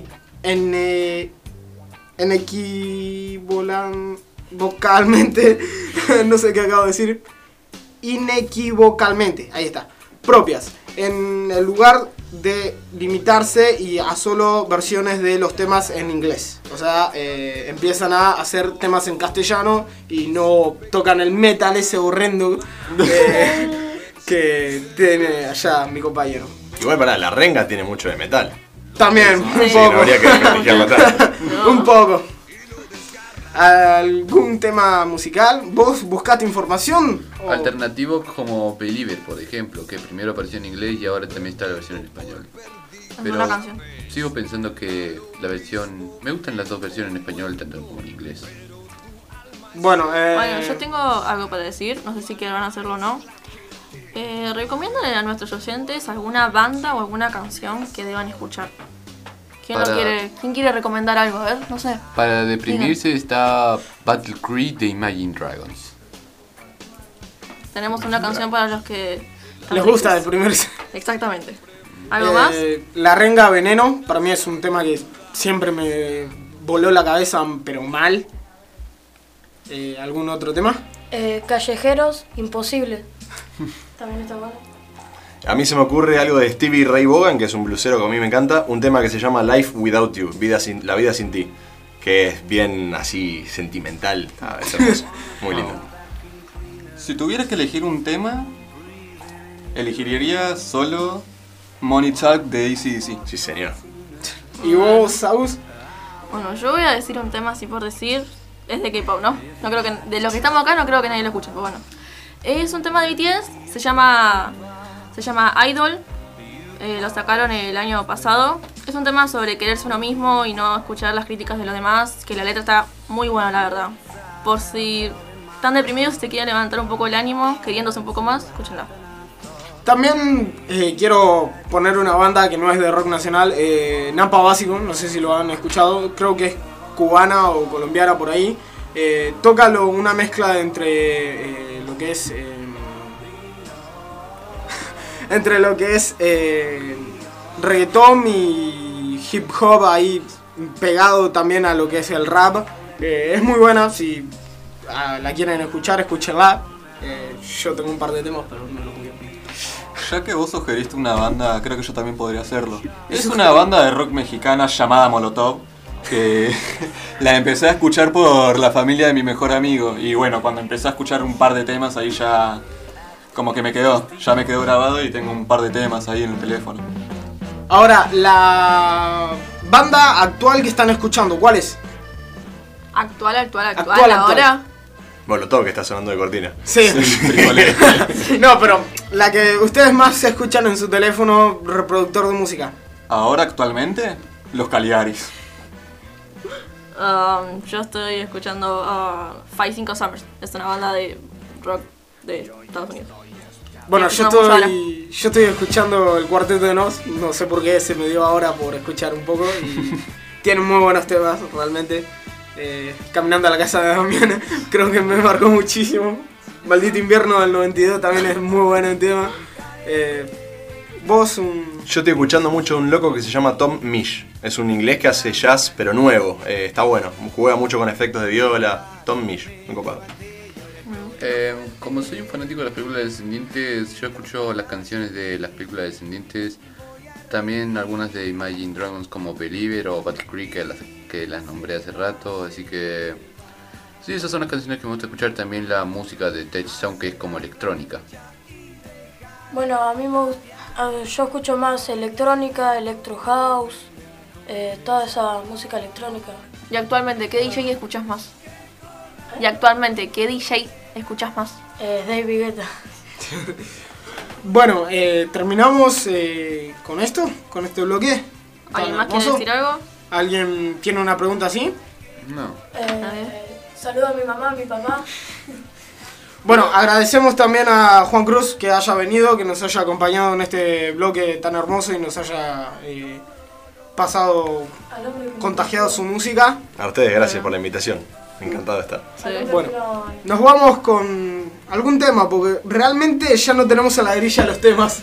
vocalmente, no sé qué acabo de decir, inequivocalmente, ahí está, propias, en el lugar de limitarse y a solo versiones de los temas en inglés. O sea, empiezan a hacer temas en castellano y no tocan el metal ese horrendo que tiene allá mi compañero. Igual La Renga tiene mucho de metal. También, un sí, poco. No habría que desprestigiarlo tanto. Un poco. ¿Algún tema musical? ¿Vos buscaste información? ¿O? Alternativos como Believer, por ejemplo, que primero apareció en inglés y ahora también está la versión en español. Pero una canción. sigo pensando que la versión... Me gustan las dos versiones en español, tanto como en inglés. Bueno, Bueno, yo tengo algo para decir, no sé si querrán hacerlo o no. Recomiéndale a nuestros oyentes alguna banda o alguna canción que deban escuchar. ¿Quién quiere recomendar algo? A ver, no sé. Para deprimirse está Battle Creek de Imagine Dragons. Tenemos una canción para los que... ¿Les gusta deprimirse? Exactamente. ¿Algo más? La Renga Veneno, para mí es un tema que siempre me voló la cabeza, pero mal. ¿Algún otro tema? Callejeros, Imposible. También está bueno. A mí se me ocurre algo de Stevie Ray Vaughan, que es un blusero que a mí me encanta, un tema que se llama Life Without You, La vida sin ti, que es bien así sentimental, es hermoso, muy lindo. Si tuvieras que elegir un tema, elegiría solo Money Talk de AC/DC. Sí, señor. ¿Y vos, Saus? Bueno, yo voy a decir un tema así por decir, es de K-pop, ¿no? No creo que, de los que estamos acá no creo que nadie lo escuche, pero bueno. Es un tema de BTS, se llama Idol, lo sacaron el año pasado. Es un tema sobre quererse uno mismo y no escuchar las críticas de los demás, que la letra está muy buena, la verdad. Por si están deprimidos y se quieren levantar un poco el ánimo, queriéndose un poco más, escúchenla. También quiero poner una banda que no es de rock nacional, Nampa Básico, no sé si lo han escuchado, creo que es cubana o colombiana por ahí. Toca una mezcla entre lo que es reggaetón y hip hop ahí pegado también a lo que es el rap. Es muy buena, si la quieren escuchar, escúchenla. Yo tengo un par de temas, pero no lo voy a pedir. Ya que vos sugeriste una banda, creo que yo también podría hacerlo. Es una banda de rock mexicana llamada Molotov, que la empecé a escuchar por la familia de mi mejor amigo. Y bueno, cuando empecé a escuchar un par de temas ahí ya como que me quedó grabado y tengo un par de temas ahí en el teléfono. Ahora, la banda actual que están escuchando, ¿cuál es? Actual, ahora. Molotov, que está sonando de cortina. Sí. No, pero la que ustedes más escuchan en su teléfono, reproductor de música. Ahora actualmente, los Caligaris. Yo estoy escuchando Five Cinco Summers. Es una banda de rock de Estados Unidos. Bueno, yo estoy escuchando el Cuarteto de Nos. No sé por qué se me dio ahora por escuchar un poco. Y tienen muy buenos temas, realmente. Caminando a la casa de Damián, creo que me marcó muchísimo. Maldito Invierno del 92 también es muy bueno el tema. Yo estoy escuchando mucho a un loco que se llama Tom Misch. Es un inglés que hace jazz, pero nuevo. Está bueno. Juega mucho con efectos de viola. Tom Misch, muy copado. Como soy un fanático de las películas Descendientes, yo escucho las canciones de las películas Descendientes. También algunas de Imagine Dragons como Believer o Battle Creek, que las nombré hace rato. Así que sí, esas son las canciones que me gusta escuchar. También la música de Tech Sound, que es como electrónica. Bueno, a mí yo escucho más electrónica, electro house, toda esa música electrónica. ¿Y actualmente qué DJ escuchas más? David Guetta. Bueno, terminamos con este bloque. ¿Alguien más quiere decir algo? ¿Alguien tiene una pregunta así? No. Saludo a mi mamá, a mi papá. Bueno, agradecemos también a Juan Cruz que haya venido, que nos haya acompañado en este bloque tan hermoso y nos haya contagiado su música. A ustedes, gracias por la invitación. Encantado de estar. Sí. Bueno, nos vamos con algún tema, porque realmente ya no tenemos a la grilla los temas.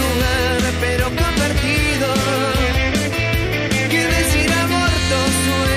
Quiero decir aborto, sueño.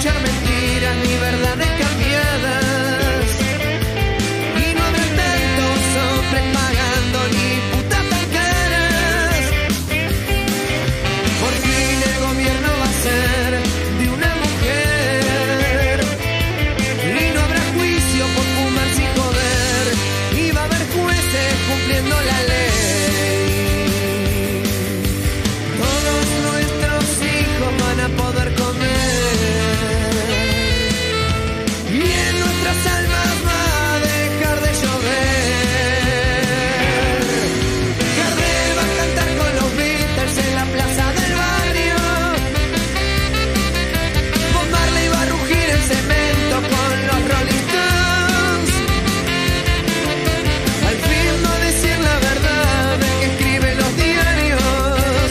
escuchar mentiras ni verdades cambiadas. Y no habrá tantos hombres pagando ni putas tan caras. Por fin el gobierno va a ser de una mujer. Y no habrá juicio por fumar sin joder. Y va a haber jueces cumpliendo la ley. Todos nuestros hijos van a poder comer. Y en nuestras almas va a dejar de llover. Gardel va a cantar con los Beatles en la plaza del barrio. Bob Marley va a rugir el cemento con los Rolling Stones. Al fin va a decir la verdad el que escribe los diarios.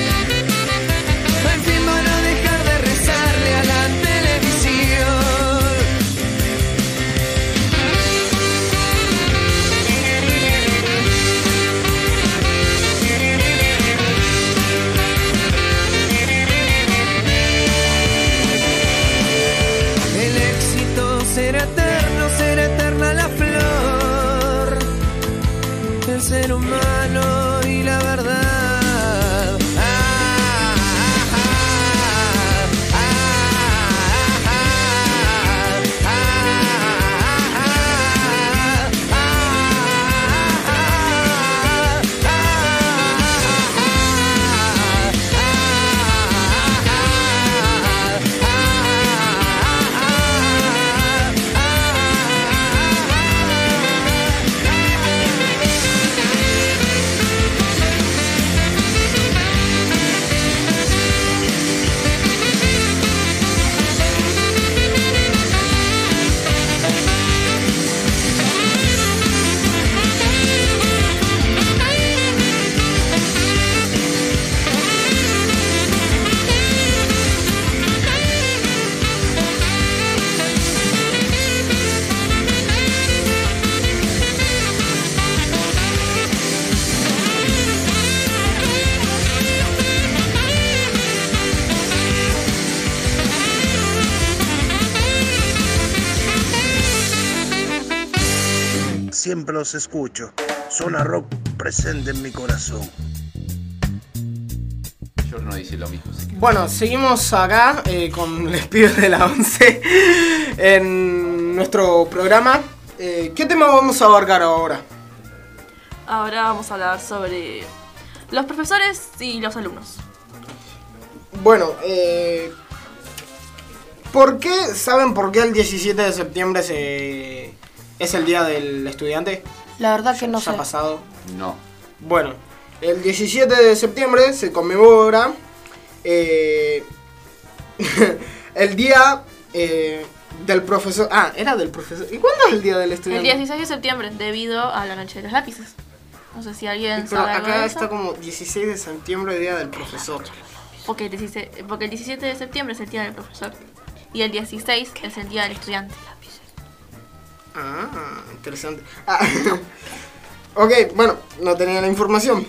Al fin van a dejar de rezarle a la televisión. El éxito será eterna la flor, el ser humano y la verdad. Siempre los escucho. Zona Rock presente en mi corazón. Yo no dice lo mismo. Así que... Bueno, seguimos acá con los pibes de la 11 en nuestro programa. ¿Qué tema vamos a abarcar ahora? Ahora vamos a hablar sobre los profesores y los alumnos. Bueno, ¿saben por qué el 17 de septiembre es el Día del Estudiante? La verdad que no sé. ¿Ya ha pasado? No. Bueno, el 17 de septiembre se conmemora el Día del Profesor. Ah, era del profesor. ¿Y cuándo es el Día del Estudiante? El 16 de septiembre, debido a la Noche de los Lápices. No sé si alguien Pero sabe algo acá de está eso. como 16 de septiembre, Día del Profesor. Porque el 17 de septiembre es el Día del Profesor. Y el 16 es el Día del Estudiante. Ah, interesante. Ok, bueno, no tenía la información.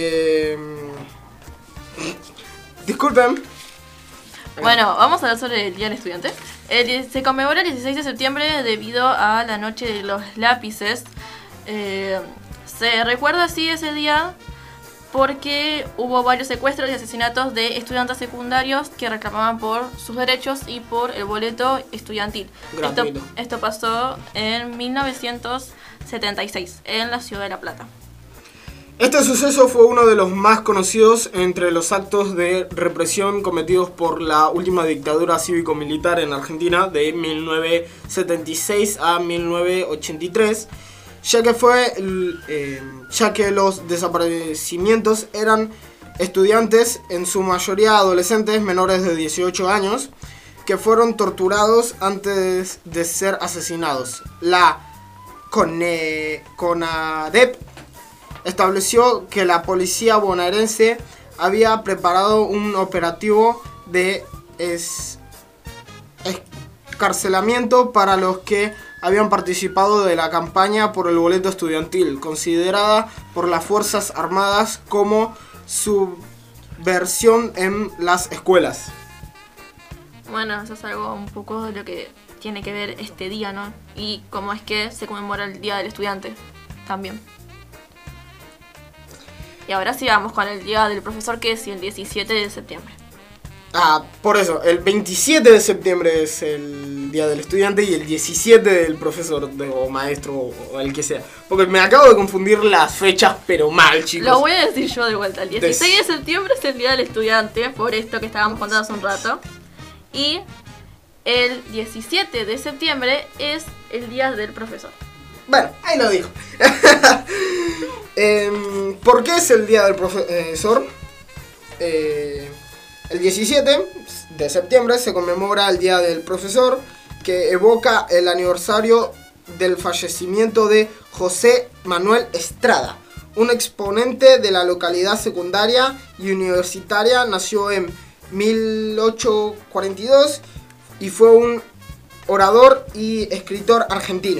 Disculpen. Bueno, vamos a hablar sobre el Día del Estudiante. Se conmemora el 16 de septiembre debido a la Noche de los Lápices. Se recuerda así ese día porque hubo varios secuestros y asesinatos de estudiantes secundarios que reclamaban por sus derechos y por el boleto estudiantil. Esto pasó en 1976 en la ciudad de La Plata. Este suceso fue uno de los más conocidos entre los actos de represión cometidos por la última dictadura cívico-militar en Argentina de 1976 a 1983, ya que los desaparecimientos eran estudiantes, en su mayoría adolescentes menores de 18 años, que fueron torturados antes de ser asesinados. La CONADEP estableció que la policía bonaerense había preparado un operativo de escarcelamiento para los que habían participado de la campaña por el boleto estudiantil, considerada por las Fuerzas Armadas como subversión en las escuelas. Bueno, eso es algo un poco de lo que tiene que ver este día, ¿no? Y cómo es que se conmemora el Día del Estudiante también. Y ahora sí vamos con el Día del Profesor, que es el 17 de septiembre. Por eso, el 27 de septiembre es el Día del Estudiante y el 17 del profesor o maestro o el que sea. Porque me acabo de confundir las fechas, pero mal, chicos. Lo voy a decir yo de vuelta. El 16 de septiembre es el Día del Estudiante, por esto que estábamos contando hace un rato. Y el 17 de septiembre es el Día del Profesor. Bueno, ahí lo dijo. ¿Por qué es el Día del Profesor? El 17 de septiembre se conmemora el Día del Profesor, que evoca el aniversario del fallecimiento de José Manuel Estrada, un exponente de la localidad secundaria y universitaria. Nació en 1842 y fue un orador y escritor argentino.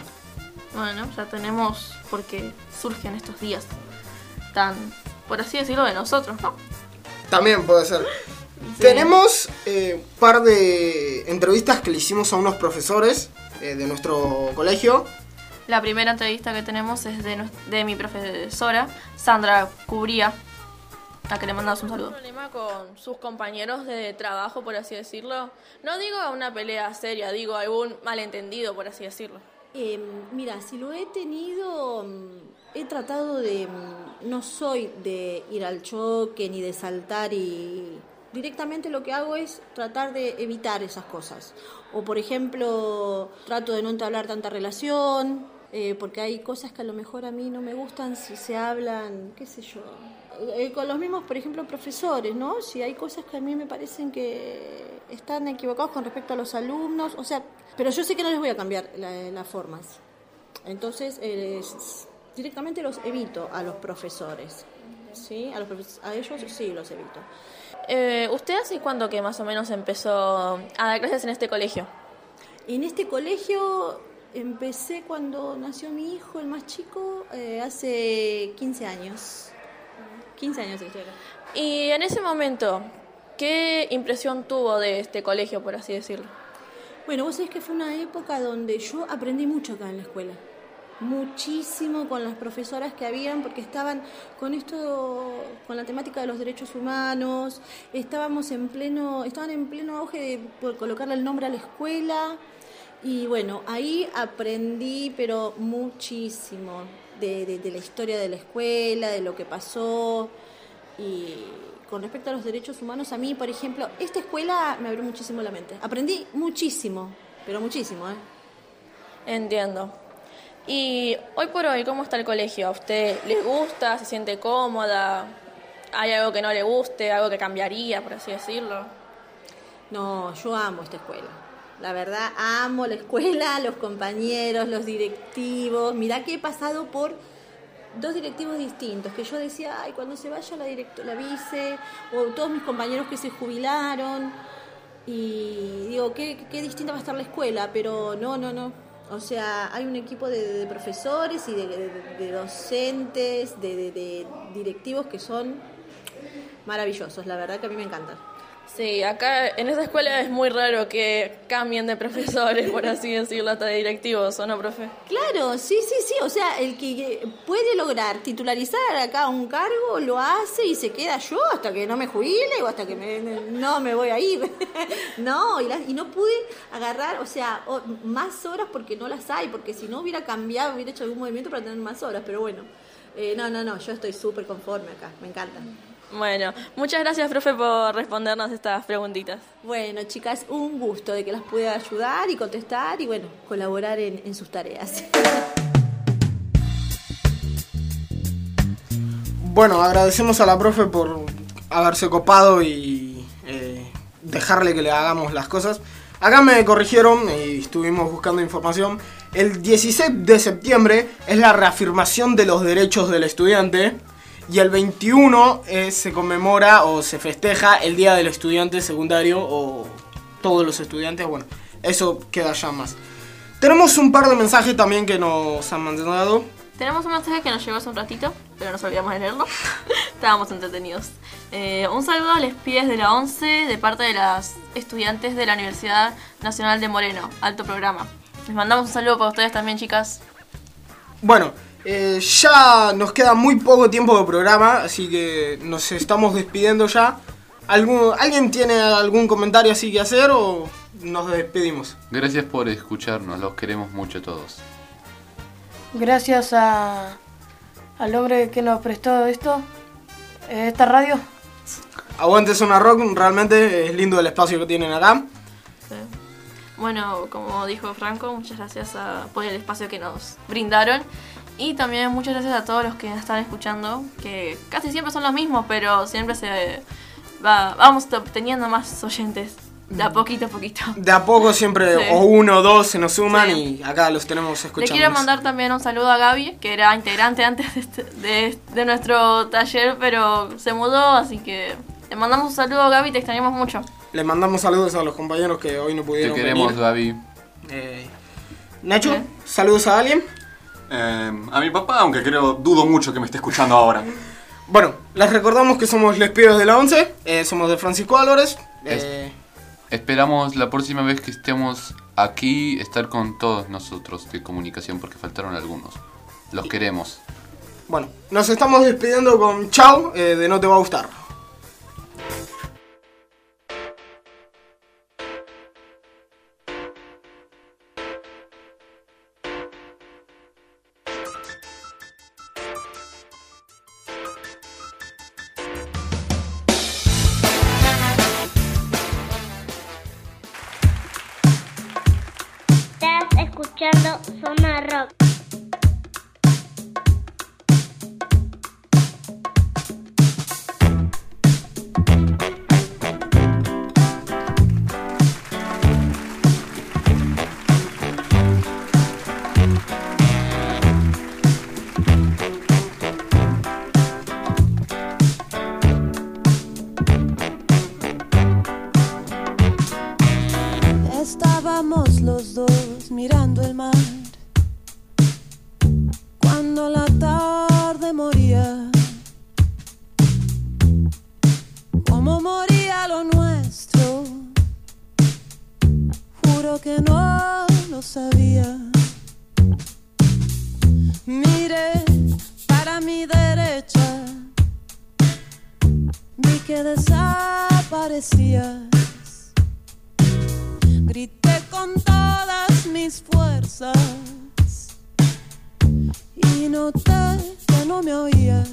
Bueno, ya tenemos por qué surgen estos días tan, por así decirlo, de nosotros, ¿no? También puede ser. Sí. Tenemos un par de entrevistas que le hicimos a unos profesores de nuestro colegio. La primera entrevista que tenemos es de mi profesora, Sandra Cubría, a que le mandamos un saludo. ¿Un problema con sus compañeros de trabajo, por así decirlo? No digo una pelea seria, digo algún malentendido, por así decirlo. Mira, si lo he tenido, he tratado de... No soy de ir al choque ni de saltar y... Directamente lo que hago es tratar de evitar esas cosas. O por ejemplo, trato de no entablar tanta relación, porque hay cosas que a lo mejor a mí no me gustan si se hablan, qué sé yo. Con los mismos, por ejemplo, profesores, ¿no? Si hay cosas que a mí me parecen que están equivocados con respecto a los alumnos, o sea... Pero yo sé que no les voy a cambiar las formas. Entonces, directamente los evito a los profesores. ¿Sí? A ellos sí los evito. ¿Usted hace cuándo que más o menos empezó a dar clases en este colegio? En este colegio empecé cuando nació mi hijo, el más chico, hace 15 años. 15 años que estoy acá. Y en ese momento, ¿qué impresión tuvo de este colegio, por así decirlo? Bueno, vos sabés que fue una época donde yo aprendí mucho acá en la escuela. Muchísimo con las profesoras que habían, porque estaban con con la temática de los derechos humanos, estaban en pleno auge de colocarle el nombre a la escuela. Y bueno, ahí aprendí, pero muchísimo, de la historia de la escuela, de lo que pasó. Y con respecto a los derechos humanos, a mí, por ejemplo, esta escuela me abrió muchísimo la mente. Aprendí muchísimo, pero muchísimo, Entiendo. Y hoy por hoy, ¿cómo está el colegio? ¿A usted le gusta? ¿Se siente cómoda? ¿Hay algo que no le guste? ¿Algo que cambiaría, por así decirlo? No, yo amo esta escuela. La verdad, amo la escuela, los compañeros, los directivos. Mirá que he pasado por 2 directivos distintos, que yo decía, ay, cuando se vaya la vice, o todos mis compañeros que se jubilaron, y digo, qué distinta va a estar la escuela, pero no. O sea, hay un equipo de profesores y de docentes, de directivos que son maravillosos, la verdad que a mí me encanta. Sí, acá en esta escuela es muy raro que cambien de profesores, por así decirlo, hasta de directivos, ¿o no, profe? Claro, sí, o sea, el que puede lograr titularizar acá un cargo, lo hace y se queda yo hasta que no me jubile o hasta que no me voy a ir. No, y no pude agarrar, o sea, más horas porque no las hay, porque si no hubiera cambiado, hubiera hecho algún movimiento para tener más horas, pero bueno, no, yo estoy súper conforme acá, me encanta. Bueno, muchas gracias, profe, por respondernos estas preguntitas. Bueno, chicas, un gusto de que las pueda ayudar y contestar y, bueno, colaborar en sus tareas. Bueno, agradecemos a la profe por haberse copado y dejarle que le hagamos las cosas. Acá me corrigieron y estuvimos buscando información. El 16 de septiembre es la reafirmación de los derechos del estudiante. Y el 21 se conmemora o se festeja el Día del Estudiante Secundario o todos los estudiantes. Bueno, eso queda ya más. Tenemos un par de mensajes también que nos han mandado. Tenemos un mensaje que nos llegó hace un ratito, pero nos olvidamos de leerlo. Estábamos entretenidos. Un saludo a les pibes de la 11 de parte de las estudiantes de la Universidad Nacional de Moreno. Alto programa. Les mandamos un saludo para ustedes también, chicas. Bueno, ya nos queda muy poco tiempo de programa, así que nos estamos despidiendo ya. ¿Alguien tiene algún comentario así que hacer o nos despedimos? Gracias por escucharnos, los queremos mucho todos. Gracias al hombre que nos prestó esta radio. Aguante Zona Rock, realmente es lindo el espacio que tienen acá. Sí. Bueno, como dijo Franco, muchas gracias por el espacio que nos brindaron. Y también muchas gracias a todos los que nos están escuchando, que casi siempre son los mismos, pero siempre vamos obteniendo más oyentes. De a poquito a poquito. De a poco siempre, sí. O uno o dos se nos suman, sí. Y acá los tenemos escuchando. Le quiero mandar también un saludo a Gaby, que era integrante antes de nuestro taller, pero se mudó, así que le mandamos un saludo a Gaby, te extrañamos mucho. Le mandamos saludos a los compañeros que hoy no pudieron venir. Te queremos, Gaby. Nacho, ¿sí? ¿Saludos a alguien? A mi papá, aunque dudo mucho que me esté escuchando ahora. Bueno, les recordamos que somos les pibes de la 11, somos de Francisco Álvarez. Esperamos la próxima vez que estemos aquí estar con todos nosotros de comunicación porque faltaron algunos. Los queremos. Bueno, nos estamos despidiendo con Chau de No Te Va a Gustar. Escuchando Zona Rock. Estábamos los dos mirando el mar cuando la tarde moría, como moría lo nuestro, juro que no lo sabía. Miré para mi derecha, vi que desaparecías. Grité con todas mis fuerzas y noté que no me oías.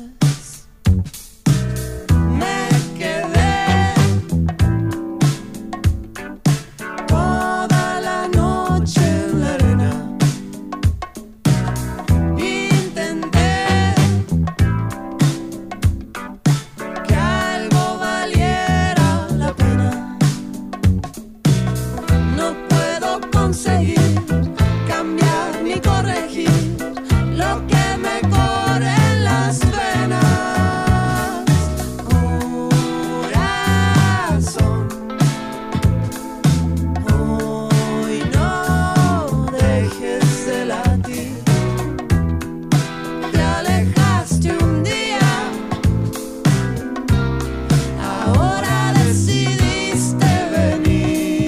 Me quedé toda la noche en la arena. Intenté que algo valiera la pena. No puedo conseguir cambiar ni corregir lo que me corre en las venas. Corazón, hoy no dejes de latir. Te alejaste un día, ahora decidiste venir.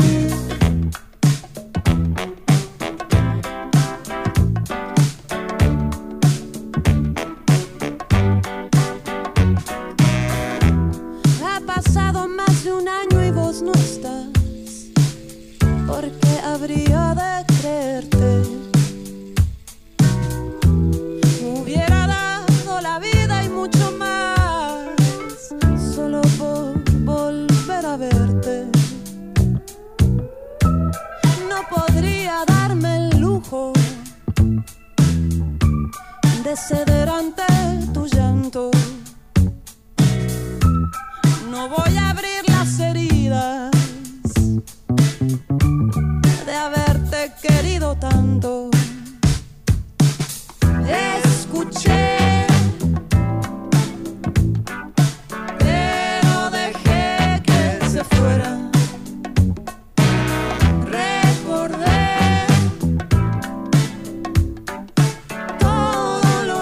Ha pasado más de un año y vos no estás. ¿Por qué habría de creerte? Hubiera dado la vida y mucho más solo por volver a verte. No podría darme el lujo de ceder ante tu llanto. No voy a abrir las heridas de haberte querido tanto. Escuché, pero dejé que se fuera. Recordé todo lo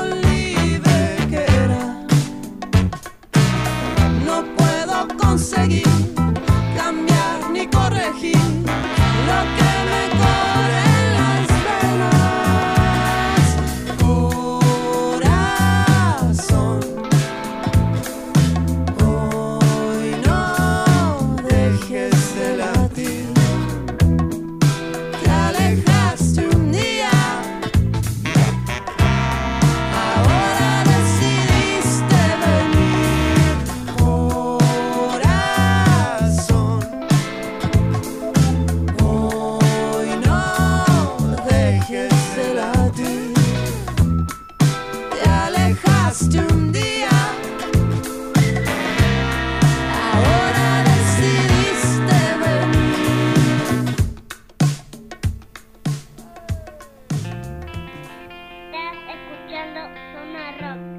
amaste un día. Ahora decidiste venir. Estás escuchando Zona Rock.